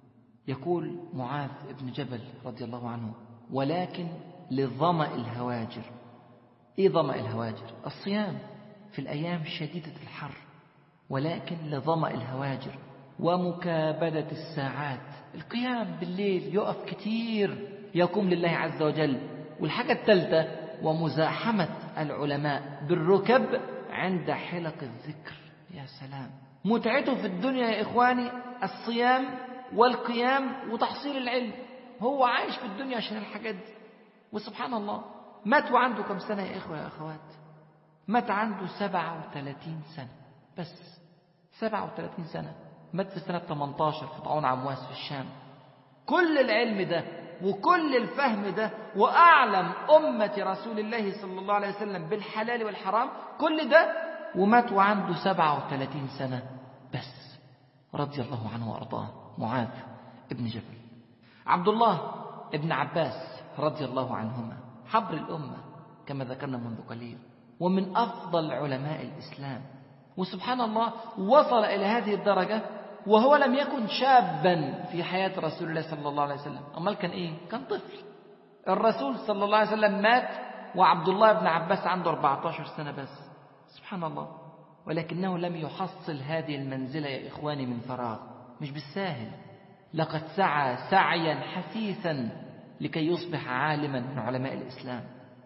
يقول معاذ بن جبل رضي الله عنه: ولكن لظمأ الهواجر. إيه ظمأ الهواجر؟ الصيام في الأيام شديدة الحر، ولكن لظمأ الهواجر ومكابدة الساعات، القيام بالليل يقف كتير يقوم لله عز وجل. والحاجة الثالثة: ومزاحمة العلماء بالركب عند حلق الذكر. يا سلام، متعته في الدنيا يا إخواني الصيام والقيام وتحصيل العلم. هو عايش في الدنيا عشان الحاجات دي. وسبحان الله، مات وعنده كم سنة يا إخوة يا أخوات؟ مات عنده 37 سنة بس. 37 سنة. مات في سنة 18 في طاعون عمواس في الشام. كل العلم ده وكل الفهم ده وأعلم أمة رسول الله صلى الله عليه وسلم بالحلال والحرام، كل ده ومات وعنده 37 سنة بس رضي الله عنه وأرضاه. معاذ ابن جبل. عبد الله ابن عباس رضي الله عنهما حبر الأمة كما ذكرنا منذ قليل، ومن أفضل علماء الإسلام. وسبحان الله وصل إلى هذه الدرجة وهو لم يكن شابا في حياة رسول الله صلى الله عليه وسلم. أمال كان إيه؟ كان طفل. الرسول صلى الله عليه وسلم مات وعبد الله بن عباس عنده 14 سنة بس. سبحان الله. ولكنه لم يحصل هذه المنزلة يا إخواني من فراغ، مش بالساهل. لقد سعى سعيا حثيثا لكي يصبح عالما من علماء الإسلام.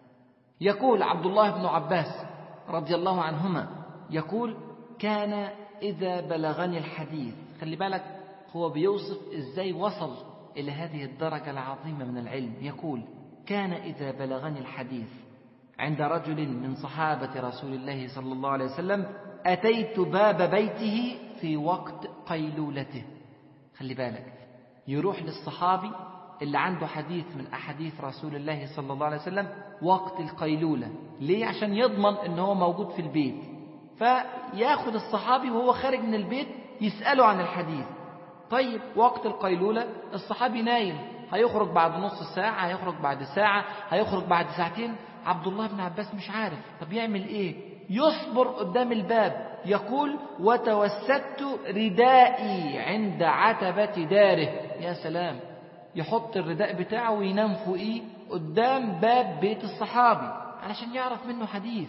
يقول عبد الله بن عباس رضي الله عنهما، يقول: كان إذا بلغني الحديث. خلي بالك هو بيوصف إزاي وصل إلى هذه الدرجة العظيمة من العلم. يقول: كان إذا بلغني الحديث عند رجل من صحابة رسول الله صلى الله عليه وسلم أتيت باب بيته في وقت قيلولته. خلي بالك، يروح للصحابي اللي عنده حديث من أحاديث رسول الله صلى الله عليه وسلم وقت القيلولة. ليه؟ عشان يضمن أنه هو موجود في البيت. فياخد الصحابي وهو خارج من البيت يسأله عن الحديث. طيب وقت القيلولة الصحابي نايم، هيخرج بعد نص ساعة، هيخرج بعد ساعة، هيخرج بعد ساعتين. عبد الله بن عباس مش عارف، طب يعمل إيه؟ يصبر قدام الباب. يقول: وتوسدت ردائي عند عتبة داره. يا سلام، يحط الرداء بتاعه وينام فوقيه قدام باب بيت الصحابي علشان يعرف منه حديث.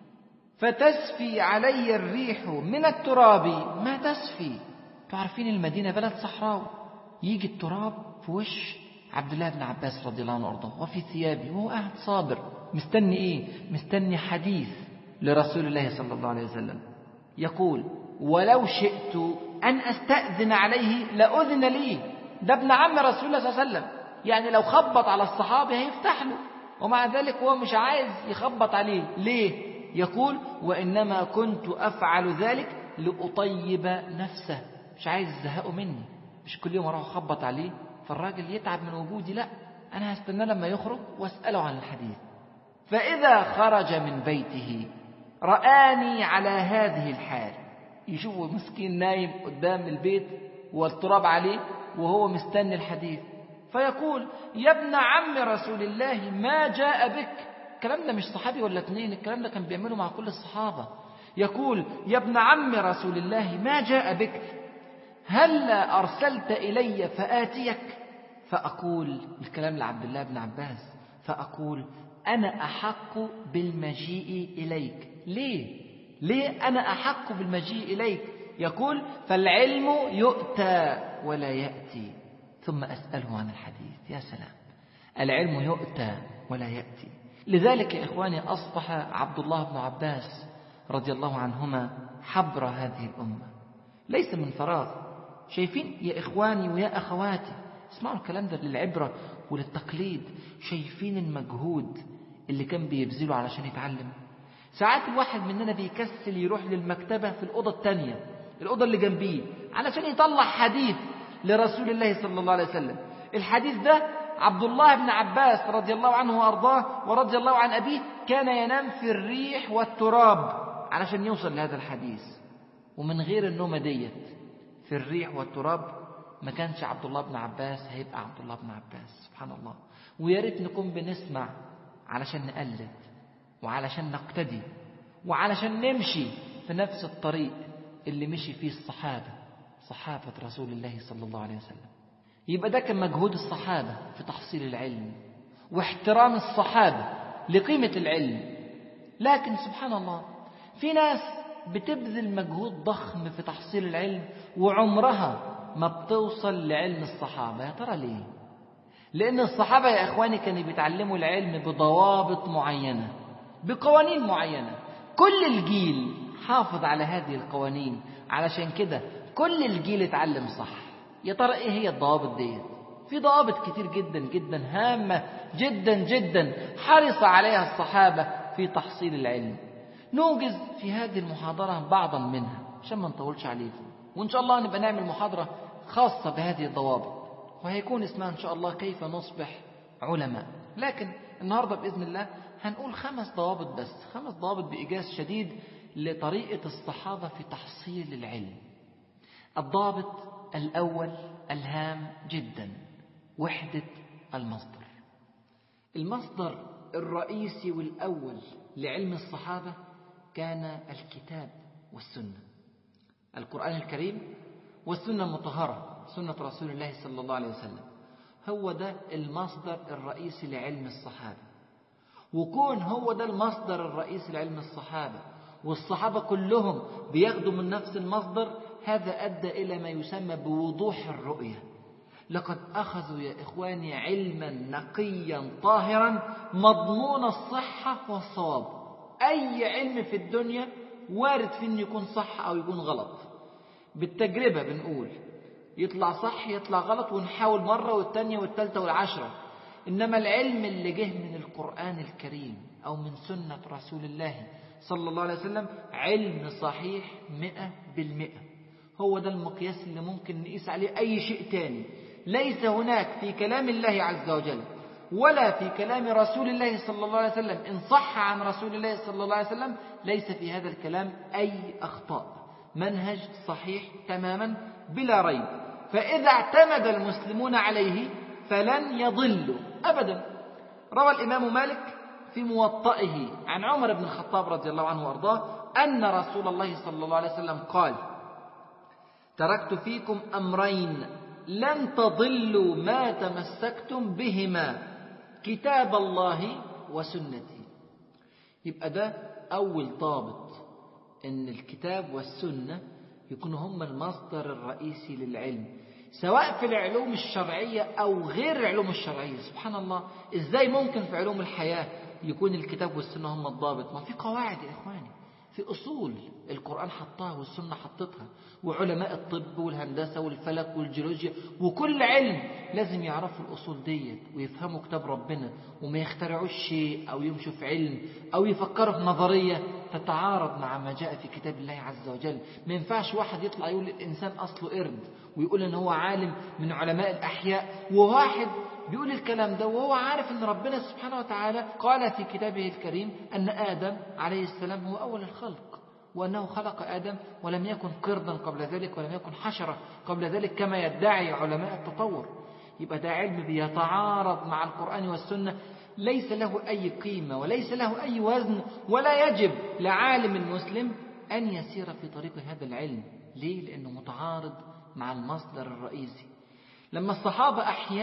فتسفي علي الريح من التراب ما تسفي. تعرفين المدينة بلد صحراوي، يجي التراب في وش عبد الله بن عباس رضي الله عنه وارضاه وفي ثيابه، وهو قاعد صابر مستني ايه؟ مستني حديث لرسول الله صلى الله عليه وسلم. يقول: ولو شئت أن أستأذن عليه لأذن لي. ده ابن عم رسول الله صلى الله عليه وسلم، يعني لو خبط على الصحابي هيفتح له، ومع ذلك هو مش عايز يخبط عليه. ليه؟ يقول: وإنما كنت أفعل ذلك لأطيب نفسه. مش عايز يزهقه مني، مش كل يوم أروح أخبط عليه فالراجل يتعب من وجودي، لا، أنا هستنى لما يخرج وأسأله عن الحديث. فإذا خرج من بيته رآني على هذه الحال. يشوفه مسكين نايم قدام البيت والتراب عليه وهو مستني الحديث، فيقول: يا ابن عم رسول الله ما جاء بك. الكلام ده مش صحابي ولا اتنين، الكلام ده كان بيعمله مع كل الصحابة. يقول: يا ابن عم رسول الله ما جاء بك، هلا أرسلت إلي فآتيك؟ فأقول الكلام لعبد الله بن عباس، فأقول: أنا أحق بالمجيء إليك. ليه أنا أحق بالمجيء إليك؟ يقول: فالعلم يؤتى ولا يأتي. ثم أسأله عن الحديث. يا سلام، العلم يؤتى ولا يأتي. لذلك يا إخواني أصبح عبد الله بن عباس رضي الله عنهما حبر هذه الأمة، ليس من فراغ. شايفين يا إخواني ويا أخواتي، اسمعوا الكلام ده للعبرة وللتقليد. شايفين المجهود اللي كان بيبذله علشان يتعلم؟ ساعات الواحد مننا بيكسل يروح للمكتبة في الأوضة التانية، الأوضة اللي جنبيه، علشان يطلع حديث لرسول الله صلى الله عليه وسلم. الحديث ده عبد الله بن عباس رضي الله عنه وأرضاه ورضي الله عن أبيه كان ينام في الريح والتراب علشان يوصل لهذا الحديث. ومن غير النومة ديت في الريح والتراب ما كانش عبد الله بن عباس هيبقى عبد الله بن عباس. سبحان الله. ويا ريت نكون بنسمع علشان نقلد وعلشان نقتدي وعلشان نمشي في نفس الطريق اللي مشي فيه صحابة رسول الله صلى الله عليه وسلم. يبقى ده كان مجهود الصحابة في تحصيل العلم واحترام الصحابة لقيمة العلم. لكن سبحان الله، في ناس بتبذل مجهود ضخم في تحصيل العلم وعمرها ما بتوصل لعلم الصحابة. يا ترى ليه؟ لأن الصحابة يا إخواني كانوا بيتعلموا العلم بضوابط معينة، بقوانين معينة. كل الجيل حافظ على هذه القوانين، علشان كده كل الجيل اتعلم صح. يا ترى ايه هي الضوابط دي؟ في ضوابط كتير جدا جدا هامة جدا جدا حرص عليها الصحابة في تحصيل العلم. نوجز في هذه المحاضرة بعضا منها عشان ما نطولش عليكم، وإن شاء الله نبقى نعمل محاضرة خاصة بهذه الضوابط، وهيكون اسمها إن شاء الله كيف نصبح علماء. لكن النهاردة بإذن الله هنقول 5 ضوابط بس، 5 ضوابط بإيجاز شديد لطريقة الصحابة في تحصيل العلم. الضابط الأول الهام جدا: وحدة المصدر. المصدر الرئيسي والأول لعلم الصحابة كان الكتاب والسنة، القرآن الكريم والسنة المطهرة، سنة رسول الله صلى الله عليه وسلم. هو ده المصدر الرئيسي لعلم الصحابة. وكون هو ده المصدر الرئيسي لعلم الصحابة والصحابة كلهم بياخدوا من نفس المصدر، هذا أدى إلى ما يسمى بوضوح الرؤية. لقد أخذوا يا إخواني علما نقيا طاهرا مضمون الصحة والصواب. أي علم في الدنيا وارد فيه أن يكون صح أو يكون غلط، بالتجربة بنقول يطلع صح يطلع غلط، ونحاول مرة والتانية والتالتة والعشرة. إنما العلم اللي جه من القرآن الكريم أو من سنة رسول الله صلى الله عليه وسلم علم صحيح 100%. هو ده المقياس اللي ممكن نقيس عليه أي شيء تاني. ليس هناك في كلام الله عز وجل ولا في كلام رسول الله صلى الله عليه وسلم، إن صح عن رسول الله صلى الله عليه وسلم، ليس في هذا الكلام أي أخطاء. منهج صحيح تماما بلا ريب. فإذا اعتمد المسلمون عليه فلن يضلوا أبدا. روى الإمام مالك في موطئه عن عمر بن الخطاب رضي الله عنه وأرضاه أن رسول الله صلى الله عليه وسلم قال: تركت فيكم أمرين لن تضلوا ما تمسكتم بهما، كتاب الله وسنتي. يبقى ده أول ضابط، إن الكتاب والسنة يكونوا هم المصدر الرئيسي للعلم، سواء في العلوم الشرعية أو غير العلوم الشرعية. سبحان الله، إزاي ممكن في علوم الحياة يكون الكتاب والسنة هم الضابط؟ ما في قواعد يا إخواني، في أصول القرآن حطها والسنة حطتها، وعلماء الطب والهندسة والفلك والجيولوجيا وكل علم لازم يعرفوا الأصول ديت ويفهموا كتاب ربنا، وما يخترعوش شيء أو يمشوا في علم أو يفكروا في نظرية تتعارض مع ما جاء في كتاب الله عز وجل. ما ينفعش واحد يطلع يقول الإنسان أصله قرد ويقول إن هو عالم من علماء الأحياء، وواحد بيقول الكلام ده وهو عارف أن ربنا سبحانه وتعالى قال في كتابه الكريم أن آدم عليه السلام هو أول الخلق، وأنه خلق آدم ولم يكن قردا قبل ذلك ولم يكن حشرة قبل ذلك كما يدعي علماء التطور. يبقى ده علم بيتعارض مع القرآن والسنة، ليس له أي قيمة وليس له أي وزن، ولا يجب لعالم مسلم أن يسير في طريق هذا العلم. ليه؟ لأنه متعارض مع المصدر الرئيسي. لما الصحابة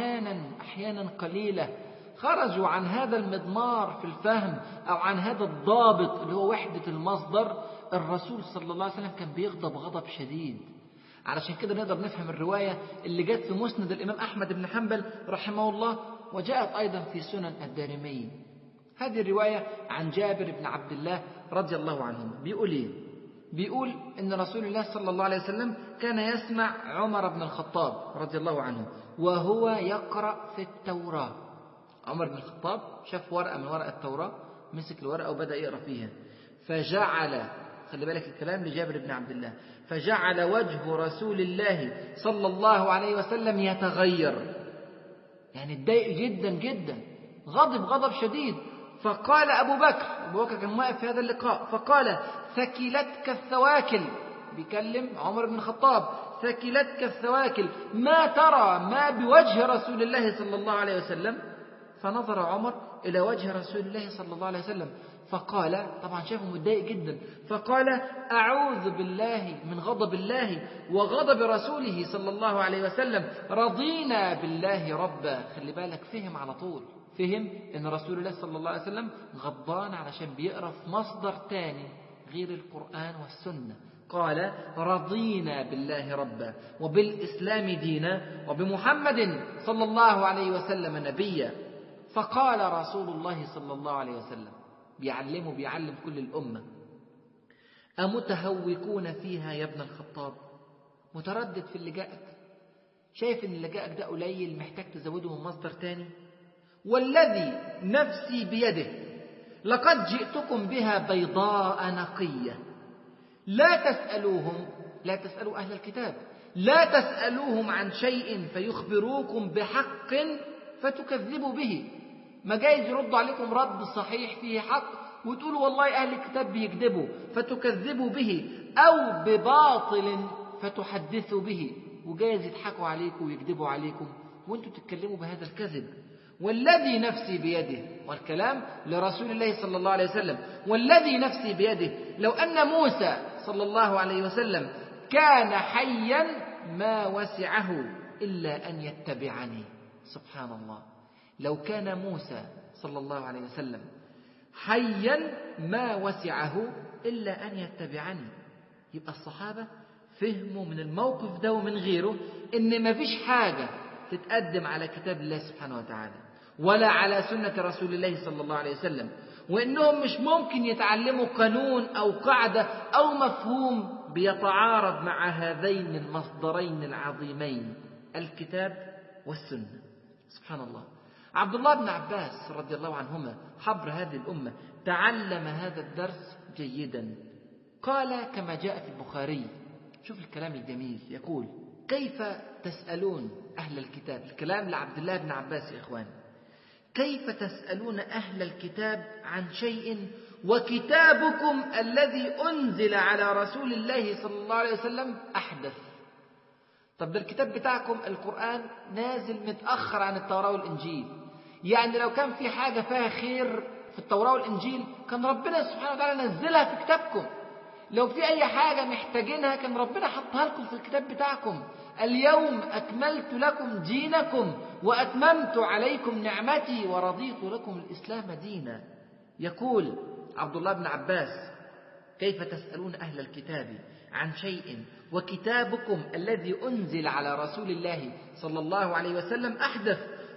أحيانا قليلة خرجوا عن هذا المضمار في الفهم أو عن هذا الضابط اللي هو وحدة المصدر، الرسول صلى الله عليه وسلم كان بيغضب غضب شديد. علشان كده نقدر نفهم الرواية اللي جت في مسند الإمام أحمد بن حنبل رحمه الله، وجاءت أيضا في سنن الدارمي. هذه الرواية عن جابر بن عبد الله رضي الله عنهما. بيقول إيه؟ بيقول إن رسول الله صلى الله عليه وسلم كان يسمع عمر بن الخطاب رضي الله عنه وهو يقرأ في التوراة. عمر بن الخطاب شاف ورقة من ورق التوراة، مسك الورقة وبدأ يقرأ فيها، فجعل، خلي بالك الكلام لجابر بن عبد الله، فجعل وجه رسول الله صلى الله عليه وسلم يتغير، يعني اتضايق جدا جدا، غضب شديد. فقال أبو بكر كان واقف في هذا اللقاء، فقال: ثكلتك الثواكل، بيكلم عمر بن الخطاب، ثكلتك الثواكل، ما ترى ما بوجه رسول الله صلى الله عليه وسلم؟ فنظر عمر إلى وجه رسول الله صلى الله عليه وسلم فقال، طبعا شافه متضايق جدا، فقال: أعوذ بالله من غضب الله وغضب رسوله صلى الله عليه وسلم، رضينا بالله ربا. خلي بالك، فهم على طول، فهم ان رسول الله صلى الله عليه وسلم غضبان علشان بيقرأ في مصدر تاني غير القرآن والسنة. قال: رضينا بالله ربا وبالإسلام دينا وبمحمد صلى الله عليه وسلم نبيا. فقال رسول الله صلى الله عليه وسلم، بيعلم كل الأمة: أمتهوكون فيها يا ابن الخطاب؟ متردد في اللي جاءك؟ شايف ان اللي جاءك ده قليل محتاج تزوده من مصدر تاني؟ والذي نفسي بيده لقد جئتكم بها بيضاء نقية. لا تسألوا أهل الكتاب، لا تسألوهم عن شيء فيخبروكم بحق فتكذبوا به. ما جايز يردوا عليكم رد صحيح فيه حق وتقولوا والله أهل الكتاب بيكذبوا فتكذبوا به، أو بباطل فتحدثوا به، وجايز يضحكوا عليكم ويكذبوا عليكم وانتم تتكلموا بهذا الكذب. والذي نفسي بيده، والكلام لرسول الله صلى الله عليه وسلم، والذي نفسي بيده لو أن موسى صلى الله عليه وسلم كان حيا ما وسعه إلا أن يتبعني. سبحان الله، لو كان موسى صلى الله عليه وسلم حيا ما وسعه إلا أن يتبعني. يبقى الصحابة فهموا من الموقف ده ومن غيره إن ما فيش حاجة تتقدم على كتاب الله سبحانه وتعالى ولا على سنة رسول الله صلى الله عليه وسلم، وإنهم مش ممكن يتعلموا قانون أو قاعدة أو مفهوم بيتعارض مع هذين المصدرين العظيمين، الكتاب والسنة. سبحان الله. عبد الله بن عباس رضي الله عنهما حبر هذه الأمة تعلم هذا الدرس جيدا. قال كما جاء في البخاري، شوف الكلام الجميل، يقول: كيف تسألون أهل الكتاب؟ الكلام لعبد الله بن عباس يا إخوان. كيف تسألون أهل الكتاب عن شيء وكتابكم الذي أنزل على رسول الله صلى الله عليه وسلم أحدث؟ طب ده الكتاب بتاعكم القرآن نازل متأخر عن التوراة والإنجيل، يعني لو كان في حاجة فيها خير في التوراة والإنجيل كان ربنا سبحانه وتعالى نزلها في كتابكم. لو في أي حاجة محتاجينها كان ربنا حطها لكم في الكتاب بتاعكم. اليوم أكملت لكم دينكم وأتممت عليكم نعمتي ورضيت لكم الإسلام دينا. يقول عبد الله بن عباس: كيف تسألون أهل الكتاب عن شيء وكتابكم الذي أنزل على رسول الله صلى الله عليه وسلم أحدث،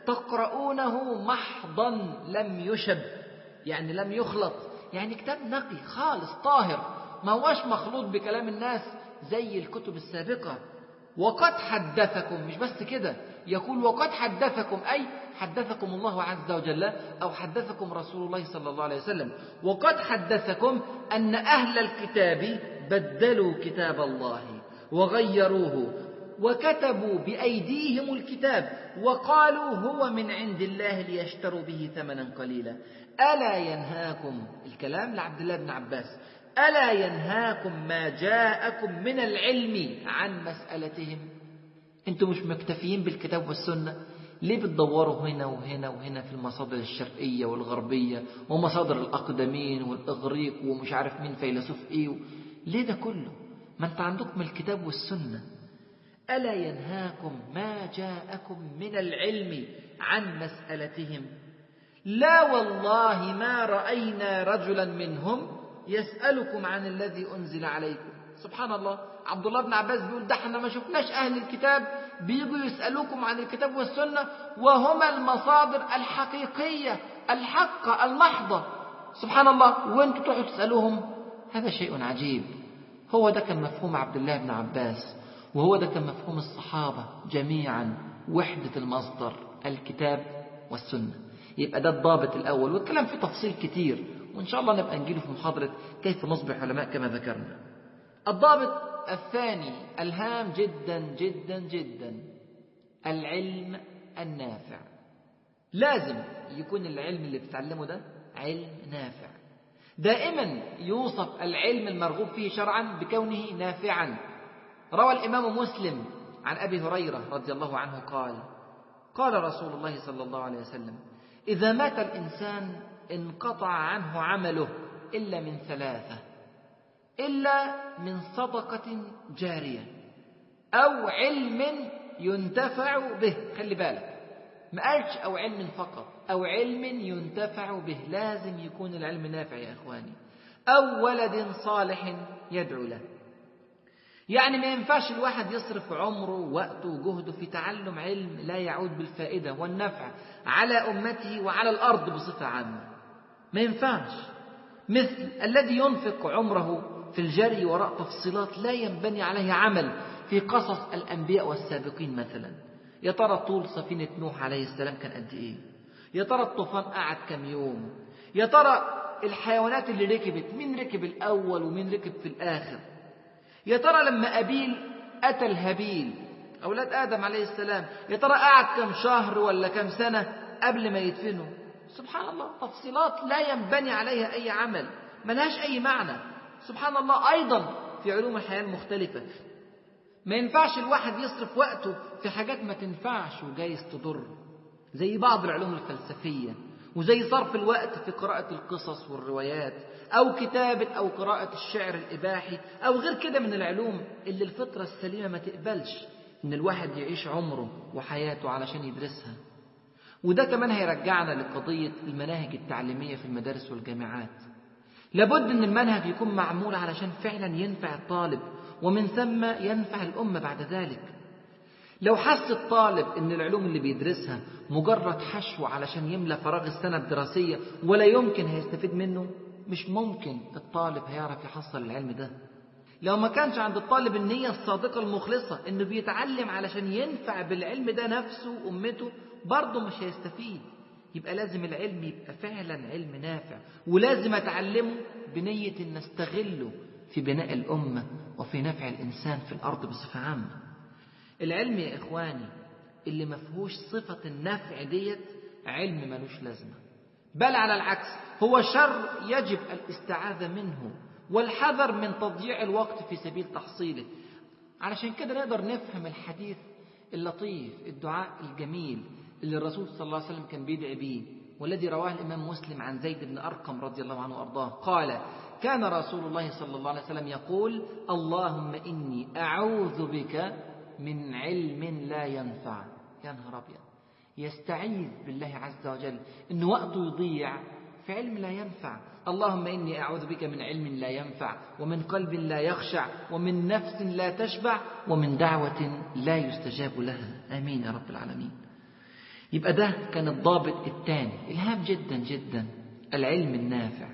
تقرؤونه محضا لم يشب، يعني لم يخلط، يعني كتاب نقي خالص طاهر، ما هوش مخلوط بكلام الناس زي الكتب السابقة. وقد حدثكم، مش بس كده، يقول وقد حدثكم، أي حدثكم الله عز وجل أو حدثكم رسول الله صلى الله عليه وسلم، وقد حدثكم أن أهل الكتاب بدلوا كتاب الله وغيروه وكتبوا بأيديهم الكتاب وقالوا هو من عند الله ليشتروا به ثمنا قليلا. ألا ينهاكم، الكلام لعبد الله بن عباس، ألا ينهاكم ما جاءكم من العلم عن مسألتهم؟ أنتم مش مكتفيين بالكتاب والسنة؟ ليه بتدوروا هنا وهنا وهنا في المصادر الشرقية والغربية ومصادر الأقدمين والإغريق ومش عارف مين فيلسوف إيه؟ ليه ده كله؟ ما أنت عندكم الكتاب والسنة. ألا ينهاكم ما جاءكم من العلم عن مسألتهم؟ لا والله ما رأينا رجلا منهم يسألكم عن الذي أنزل عليكم. سبحان الله، عبد الله بن عباس بيقول ده احنا ما شفناش أهل الكتاب بيجوا يسألوكم عن الكتاب والسنة وهما المصادر الحقيقية الحقة المحضة. سبحان الله، وانتوا تروحوا تسألوهم؟ هذا شيء عجيب. هو ده كان مفهوم عبد الله بن عباس، وهو ده كان مفهوم الصحابة جميعا، وحدة المصدر الكتاب والسنة. يبقى ده الضابط الأول، والكلام فيه تفصيل كتير، وإن شاء الله نبقى نجيله في محاضرة كيف نصبح علماء كما ذكرنا. الضابط الثاني الهام جدا جدا جدا: العلم النافع. لازم يكون العلم اللي بتتعلمه ده علم نافع. دائما يوصف العلم المرغوب فيه شرعا بكونه نافعا. روى الإمام مسلم عن أبي هريرة رضي الله عنه قال: قال رسول الله صلى الله عليه وسلم: إذا مات الإنسان انقطع عنه عمله إلا من ثلاثة: إلا من صدقة جارية أو علم ينتفع به. خلي بالك، ما قالش أو علم فقط، أو علم ينتفع به، لازم يكون العلم نافع يا إخواني. أو ولد صالح يدعو له. يعني ما ينفعش الواحد يصرف عمره ووقته وجهده في تعلم علم لا يعود بالفائدة والنفع على أمته وعلى الأرض بصفة عامة. ما ينفعش. مثل الذي ينفق عمره في الجري وراء تفصيلات لا ينبني عليها عمل في قصص الأنبياء والسابقين مثلا. يا ترى طول سفينة نوح عليه السلام كان قد إيه؟ يا ترى الطوفان قعد كم يوم؟ يا ترى الحيوانات اللي ركبت، مين ركب الأول ومين ركب في الآخر؟ يا ترى لما أبيل قتل هابيل أولاد آدم عليه السلام، يا ترى قعد كم شهر ولا كم سنة قبل ما يدفنوا؟ سبحان الله، تفصيلات لا ينبني عليها أي عمل، ملهاش أي معنى. سبحان الله. أيضا في علوم الحياة المختلفة ما ينفعش الواحد يصرف وقته في حاجات ما تنفعش وجايز تضر، زي بعض العلوم الفلسفية، وزي صرف الوقت في قراءة القصص والروايات، أو كتابة أو قراءة الشعر الإباحي، أو غير كده من العلوم اللي الفطرة السليمة ما تقبلش إن الواحد يعيش عمره وحياته علشان يدرسها. وده كمان هيرجعنا لقضية المناهج التعليمية في المدارس والجامعات. لابد أن المنهج يكون معمول علشان فعلا ينفع الطالب، ومن ثم ينفع الأمة بعد ذلك. لو حس الطالب أن العلوم اللي بيدرسها مجرد حشو علشان يملى فراغ السنة الدراسية ولا يمكن هيستفيد منه، مش ممكن الطالب هيعرف يحصل العلم ده. لو ما كانش عند الطالب النية الصادقة المخلصة أنه بيتعلم علشان ينفع بالعلم ده نفسه وأمته، برضه مش هيستفيد. يبقى لازم العلم يبقى فعلا علم نافع، ولازم أتعلمه بنية أن نستغله في بناء الأمة وفي نفع الإنسان في الأرض بصفة عامة. العلم يا إخواني اللي مفهوش صفة النفع ديت علم ملوش لازمة، بل على العكس هو شر يجب الاستعاذة منه والحذر من تضييع الوقت في سبيل تحصيله. علشان كده نقدر نفهم الحديث اللطيف، الدعاء الجميل اللي الرسول صلى الله عليه وسلم كان بيدعي بيه، والذي رواه الإمام مسلم عن زيد بن أرقم رضي الله عنه وأرضاه قال: كان رسول الله صلى الله عليه وسلم يقول: اللهم إني أعوذ بك من علم لا ينفع. يا نهار أبيض، يستعيذ بالله عز وجل إن وقته يضيع في علم لا ينفع. اللهم إني أعوذ بك من علم لا ينفع، ومن قلب لا يخشع، ومن نفس لا تشبع، ومن دعوة لا يستجاب لها. آمين يا رب العالمين. يبقى ده كان الضابط الثاني الهام جدا جدا، العلم النافع.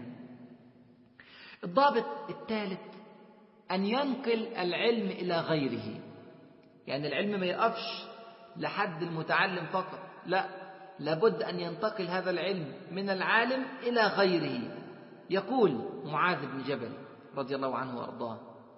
الضابط الثالث أن ينقل العلم إلى غيره. يعني العلم ما يقفش لحد المتعلم فقط، لا، لابد أن ينتقل هذا العلم من العالم إلى غيره. يقول معاذ بن جبل رضي الله عنه وأرضاه: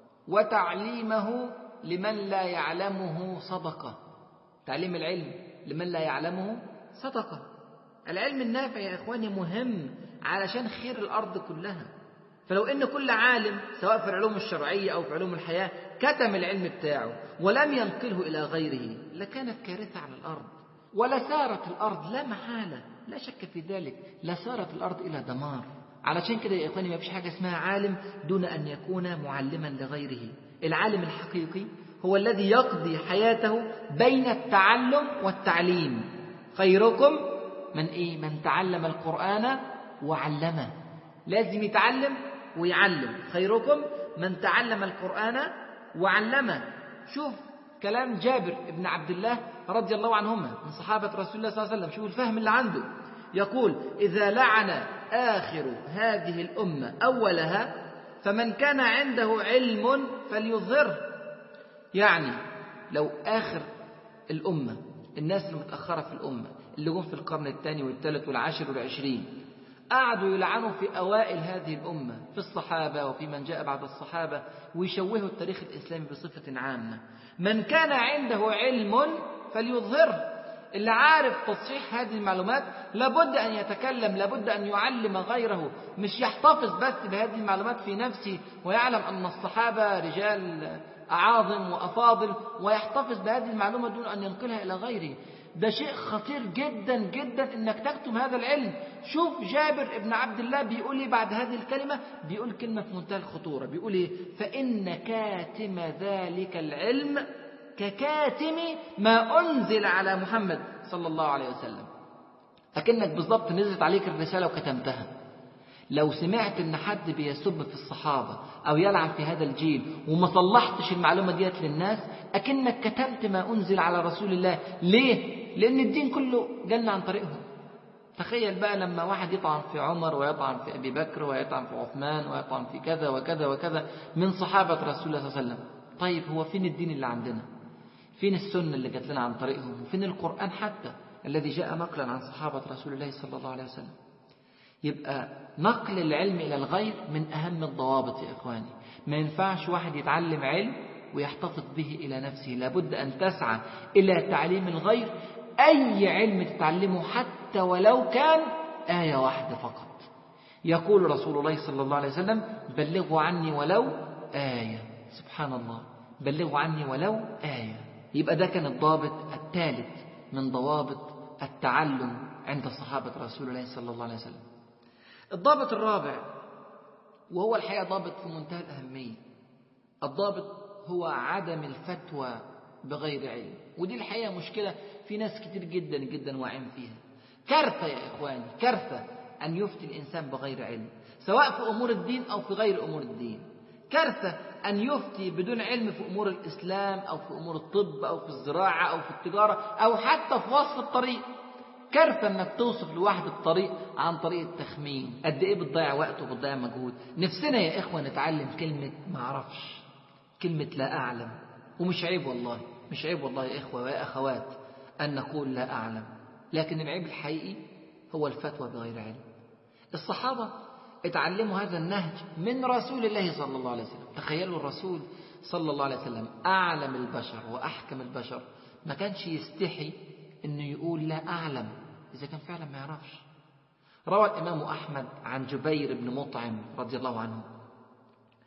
وتعليمه لمن لا يعلمه صدقة. تعليم العلم لمن لا يعلمه صدقة. العلم النافع يا إخواني مهم علشان خير الأرض كلها. فلو إن كل عالم سواء في العلوم الشرعية أو في علوم الحياة كتم العلم بتاعه ولم ينقله إلى غيره لكانت كارثة على الأرض، ولسارت الأرض لا محالة، لا شك في ذلك، لسارت الأرض إلى دمار. علشان كده يا إخواني ما فيش حاجة اسمها عالم دون أن يكون معلما لغيره. العالم الحقيقي هو الذي يقضي حياته بين التعلم والتعليم. خيركم من تعلم القرآن وعلمه. لازم يتعلم ويعلم. خيركم من تعلم القرآن وعلمه. شوف كلام جابر بن عبد الله رضي الله عنهما من صحابة رسول الله صلى الله عليه وسلم، شوف الفهم اللي عنده. يقول: إذا لعن آخر هذه الأمة أولها فمن كان عنده علم فليظهره. يعني لو آخر الأمة، الناس المتأخرة في الأمة اللي جم في القرن الثاني والثالث والعاشر والعشرين، قعدوا يلعنوا في أوائل هذه الأمة، في الصحابة وفي من جاء بعد الصحابة، ويشوهوا التاريخ الإسلامي بصفة عامة. من كان عنده علم فليظهره. اللي عارف تصحيح هذه المعلومات لابد أن يتكلم، لابد أن يعلم غيره، مش يحتفظ بس بهذه المعلومات في نفسه ويعلم أن الصحابة رجال أعاظم وأفاضل ويحتفظ بهذه المعلومة دون أن ينقلها إلى غيره. ده شيء خطير جدا جدا إنك تكتم هذا العلم. شوف جابر ابن عبد الله بيقول لي بعد هذه الكلمة، بيقول كلمة في منتهى الخطورة، بيقول إيه؟ فإن كاتم ذلك العلم ككاتم ما أنزل على محمد صلى الله عليه وسلم. أكنك بالضبط نزلت عليك الرسالة وكتمتها. لو سمعت إن حد بيسب في الصحابة أو يلعن في هذا الجيل وما صلحتش المعلومة ديت للناس، أكنك كتمت ما أنزل على رسول الله. ليه؟ لأن الدين كله جلنا عن طريقهم. تخيل بقى لما واحد يطعن في عمر ويطعن في أبي بكر ويطعن في عثمان ويطعن في كذا وكذا وكذا من صحابة رسول الله صلى الله عليه وسلم. طيب هو فين الدين اللي عندنا؟ فين السنة اللي جات لنا عن طريقهم؟ وفين القرآن حتى الذي جاء نقلا عن صحابة رسول الله صلى الله عليه وسلم؟ يبقى نقل العلم إلى الغير من أهم الضوابط يا إخواني. ما ينفعش واحد يتعلم علم ويحتفظ به إلى نفسه، لابد أن تسعى إلى تعليم الغير. أي علم تتعلمه حتى ولو كان آية واحدة فقط. يقول رسول الله صلى الله عليه وسلم: بلغوا عني ولو آية. سبحان الله، بلغوا عني ولو آية. يبقى ده كان الضابط الثالث من ضوابط التعلم عند صحابة رسول الله صلى الله عليه وسلم. الضابط الرابع، وهو الحقيقة ضابط في منتهى الأهمية، الضابط هو عدم الفتوى بغير علم. ودي الحقيقة مشكلة في ناس كتير جدا جدا واعين فيها. كارثة يا إخواني، كارثة أن يفتي الإنسان بغير علم، سواء في أمور الدين أو في غير أمور الدين. كارثة أن يفتي بدون علم في أمور الإسلام أو في أمور الطب أو في الزراعة أو في التجارة أو حتى في وصف الطريق. كارثة أنك توصف لواحد الطريق عن طريق التخمين. قد إيه بتضيع وقت وبتضيع مجهود. نفسنا يا إخوة نتعلم كلمة ما أعرفش، كلمة لا أعلم. ومش عيب والله، مش عيب والله يا إخوة ويا أخوات أن نقول لا أعلم، لكن العيب الحقيقي هو الفتوى بغير علم. الصحابة اتعلموا هذا النهج من رسول الله صلى الله عليه وسلم. تخيلوا الرسول صلى الله عليه وسلم أعلم البشر وأحكم البشر، ما كانش يستحي إنه يقول لا أعلم إذا كان فعلا ما يعرفش. روى الإمام أحمد عن جبير بن مطعم رضي الله عنه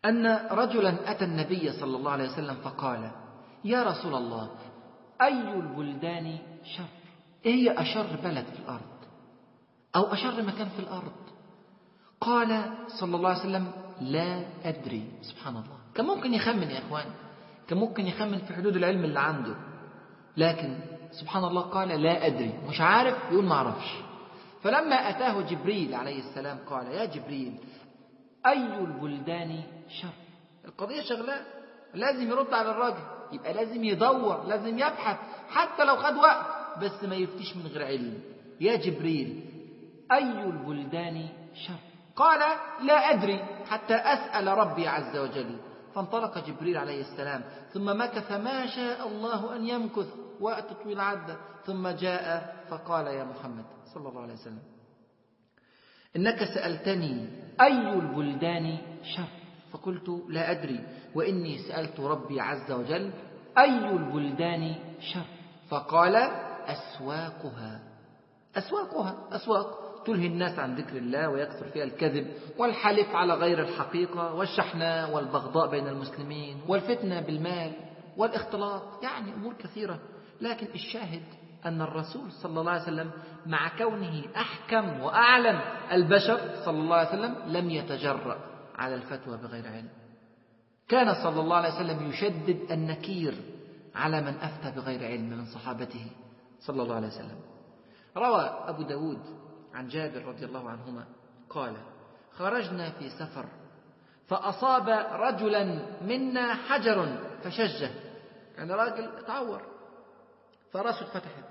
أن رجلا أتى النبي صلى الله عليه وسلم فقال: يا رسول الله، أي البلدان شر؟ إيه هي أشر بلد في الأرض أو أشر مكان في الأرض؟ قال صلى الله عليه وسلم: لا أدري. سبحان الله، كان ممكن يخمن يا إخوان، كان ممكن يخمن في حدود العلم اللي عنده، لكن سبحان الله قال: لا أدري، مش عارف، يقول ما أعرفش. فلما أتاه جبريل عليه السلام قال: يا جبريل، أي البلدان شر؟ القضية شغلة، لازم يرد على الراجل، يبقى لازم يدور، لازم يبحث، حتى لو خد وقت، بس ما يفتيش من غير علم. يا جبريل، أي البلدان شر؟ قال: لا أدري حتى أسأل ربي عز وجل. فانطلق جبريل عليه السلام، ثم مكث ما شاء الله أن يمكث، وقت طويل عدى، ثم جاء فقال: يا محمد صلى الله عليه وسلم، إنك سألتني أي البلدان شر، فقلت: لا أدري، وإني سألت ربي عز وجل أي البلدان شر، فقال: أسواقها. أسواق تلهي الناس عن ذكر الله، ويكثر فيها الكذب والحلف على غير الحقيقة، والشحناء والبغضاء بين المسلمين، والفتنة بالمال والاختلاط، يعني أمور كثيرة. لكن الشاهد أن الرسول صلى الله عليه وسلم مع كونه أحكم وأعلم البشر صلى الله عليه وسلم لم يتجرأ على الفتوى بغير علم. كان صلى الله عليه وسلم يشدد النكير على من أفتى بغير علم من صحابته صلى الله عليه وسلم. روى أبو داود عن جابر رضي الله عنهما قال: خرجنا في سفر فأصاب رجلا منا حجر فشجه، يعني راجل تعور فراسه اتفتحت،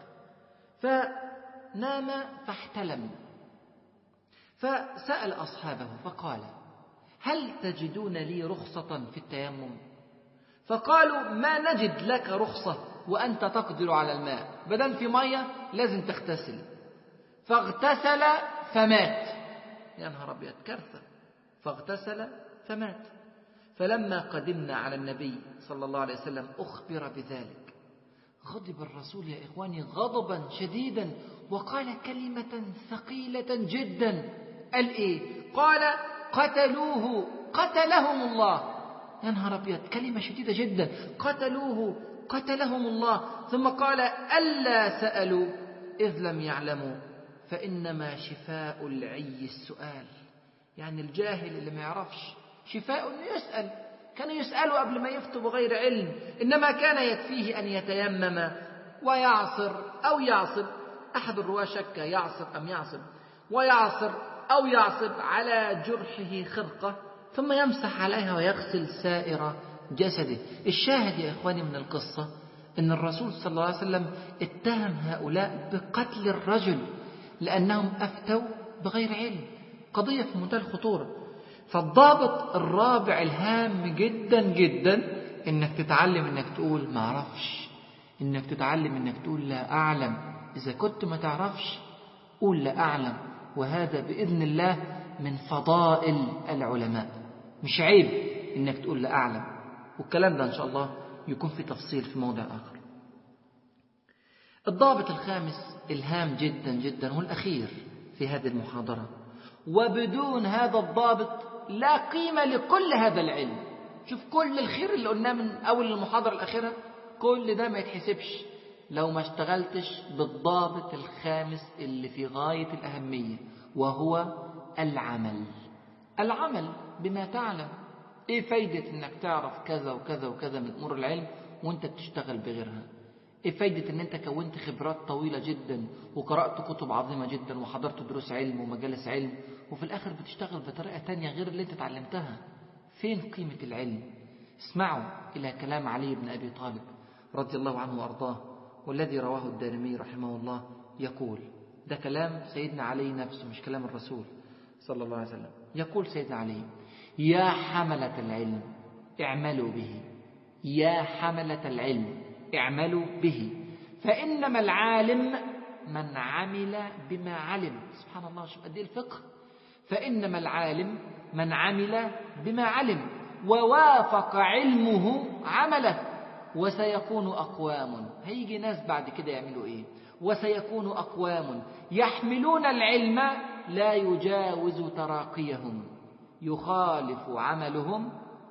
فنام فاحتلم، فسأل أصحابه فقال: هل تجدون لي رخصة في التيمم؟ فقالوا: ما نجد لك رخصة وأنت تقدر على الماء، بدل في مية لازم تغتسل. فاغتسل فمات. يا نهار أبيض، كارثة. فاغتسل فمات. فلما قدمنا على النبي صلى الله عليه وسلم أخبر بذلك، غضب الرسول يا إخواني غضبا شديدا، وقال كلمة ثقيلة جدا. قال إيه؟ قال: قتلوه قتلهم الله. يا نهار أبيض، كلمة شديدة جدا، قتلوه قتلهم الله. ثم قال: ألا سألوا إذ لم يعلموا، فإنما شفاء العي السؤال. يعني الجاهل اللي ما يعرفش شفاء إنه يسأل، كانوا يسألوا قبل ما يفتوا بغير علم، إنما كان يكفيه أن يتيمم ويعصر أو يعصب. أحد الرواة شك يعصر أم يعصب، ويعصر أو يعصب على جرحه خرقة، ثم يمسح عليها ويغسل سائر جسده. الشاهد يا إخواني من القصة أن الرسول صلى الله عليه وسلم اتهم هؤلاء بقتل الرجل لأنهم أفتوا بغير علم، قضية في منتهى الخطورة. فالضابط الرابع الهام جدا جدا إنك تتعلم إنك تقول ما أعرفش، إنك تتعلم إنك تقول لا أعلم. إذا كنت ما تعرفش قول لا أعلم، وهذا بإذن الله من فضائل العلماء. مش عيب إنك تقول لا أعلم، والكلام ده إن شاء الله يكون في تفصيل في موضع آخر. الضابط الخامس الهام جدا جدا والأخير في هذه المحاضرة، وبدون هذا الضابط لا قيمة لكل هذا العلم. شوف كل الخير اللي قلناه من أول المحاضرة الأخيرة، كل ده ما يتحسبش لو ما اشتغلتش بالضابط الخامس اللي في غاية الأهمية، وهو العمل. العمل بما تعلم. ايه فايدة انك تعرف كذا وكذا وكذا من امور العلم وانت بتشتغل بغيرها؟ ايه فايدة ان انت كونت خبرات طويلة جدا وقرأت كتب عظيمة جدا وحضرت دروس علم ومجالس علم، وفي الاخر بتشتغل بطريقة تانية غير اللي انت اتعلمتها؟ فين قيمة العلم؟ اسمعوا الى كلام علي بن ابي طالب رضي الله عنه وارضاه، والذي رواه الدارمي رحمه الله، يقول، ده كلام سيدنا علي نفسه مش كلام الرسول صلى الله عليه وسلم. يقول سيدنا علي: يا حملة العلم اعملوا به، يا حملة العلم اعملوا به، فإنما العالم من عمل بما علم. سبحان الله، شوف قد ايه الفقه. فإنما العالم من عمل بما علم ووافق علمه عمله. وسيكون أقوام، هيجي ناس بعد كده يعملوا ايه؟ وسيكون أقوام يحملون العلم لا يجاوز تراقيهم، يخالف عملهم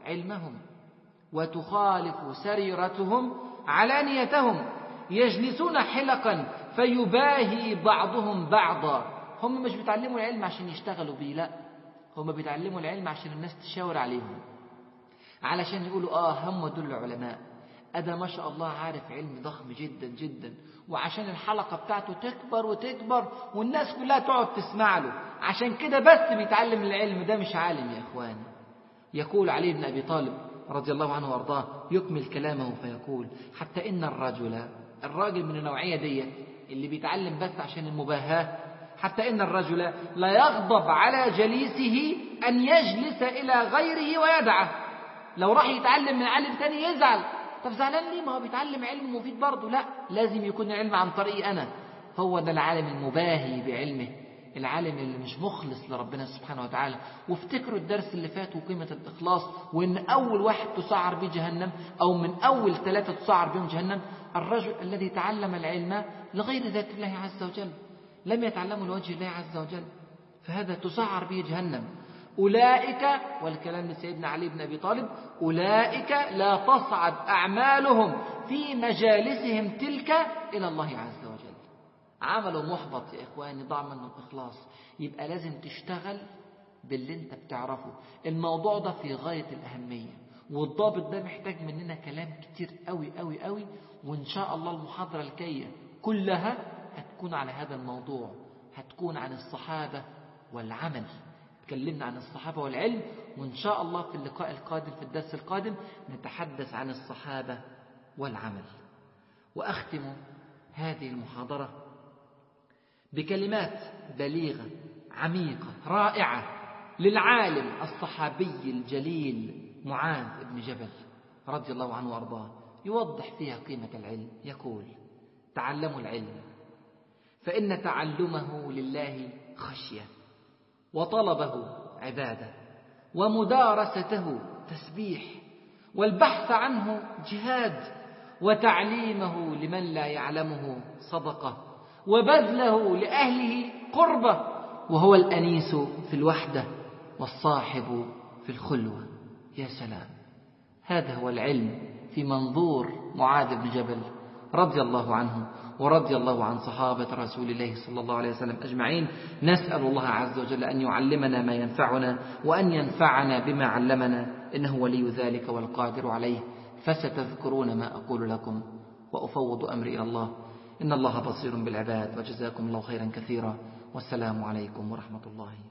علمهم وتخالف سريرتهم علانيتهم، يجلسون حلقا فيباهي بعضهم بعضا. هم مش بيتعلموا العلم عشان يشتغلوا بيه، لا، هم بيتعلموا العلم عشان الناس تشاور عليهم، علشان يقولوا هم دول العلماء، أدا ما شاء الله عارف علم ضخم جدا جدا، وعشان الحلقة بتاعته تكبر وتكبر والناس كلها تقعد تسمع له، عشان كده بس بيتعلم العلم. ده مش عالم يا إخواني. يقول علي بن أبي طالب رضي الله عنه وارضاه يكمل كلامه فيقول: حتى إن الراجل من النوعية دي اللي بيتعلم بس عشان المباهاة، حتى إن الرجل لا يغضب على جليسه أن يجلس إلى غيره ويدعه. لو راح يتعلم من عالم تاني يزعل، طب زعلان ليه؟ ما هو بيتعلم علم مفيد برضه. لا، لازم يكون العلم عن طريقي أنا. هو ده العالم المباهي بعلمه، العالم اللي مش مخلص لربنا سبحانه وتعالى. وافتكروا الدرس اللي فات وقيمة الإخلاص، وإن أول واحد تسعر به جهنم أو من أول 3 تسعر بهم جهنم الرجل الذي تعلم العلم لغير ذات الله عز وجل، لم يتعلمه لوجه الله عز وجل، فهذا تسعر به جهنم. أولئك، والكلام لسيدنا علي بن أبي طالب، أولئك لا تصعد أعمالهم في مجالسهم تلك إلى الله عز وجل. عمله محبط يا إخواني، ضاع منه الإخلاص. يبقى لازم تشتغل باللي انت بتعرفه. الموضوع ده في غاية الأهمية، والضابط ده محتاج مننا كلام كتير قوي قوي قوي، وإن شاء الله المحاضرة الجاية كلها هتكون على هذا الموضوع، هتكون عن الصحابة والعمل. تكلمنا عن الصحابة والعلم، وإن شاء الله في اللقاء القادم في الدرس القادم نتحدث عن الصحابة والعمل. وأختم هذه المحاضرة بكلمات بليغة عميقة رائعة للعالم الصحابي الجليل معاذ بن جبل رضي الله عنه وأرضاه، يوضح فيها قيمة العلم. يقول: تعلموا العلم فإن تعلمه لله خشية، وطلبه عبادة، ومدارسته تسبيح، والبحث عنه جهاد، وتعليمه لمن لا يعلمه صدقة، وبذله لأهله قربة، وهو الأنيس في الوحدة والصاحب في الخلوة. يا سلام، هذا هو العلم في منظور معاذ بن جبل رضي الله عنه ورضي الله عن صحابة رسول الله صلى الله عليه وسلم أجمعين. نسأل الله عز وجل أن يعلمنا ما ينفعنا، وأن ينفعنا بما علمنا، إنه ولي ذلك والقادر عليه. فستذكرون ما أقول لكم، وأفوض أمري إلى الله، إن الله بصير بالعباد. وجزاكم الله خيرا كثيرا، والسلام عليكم ورحمة الله.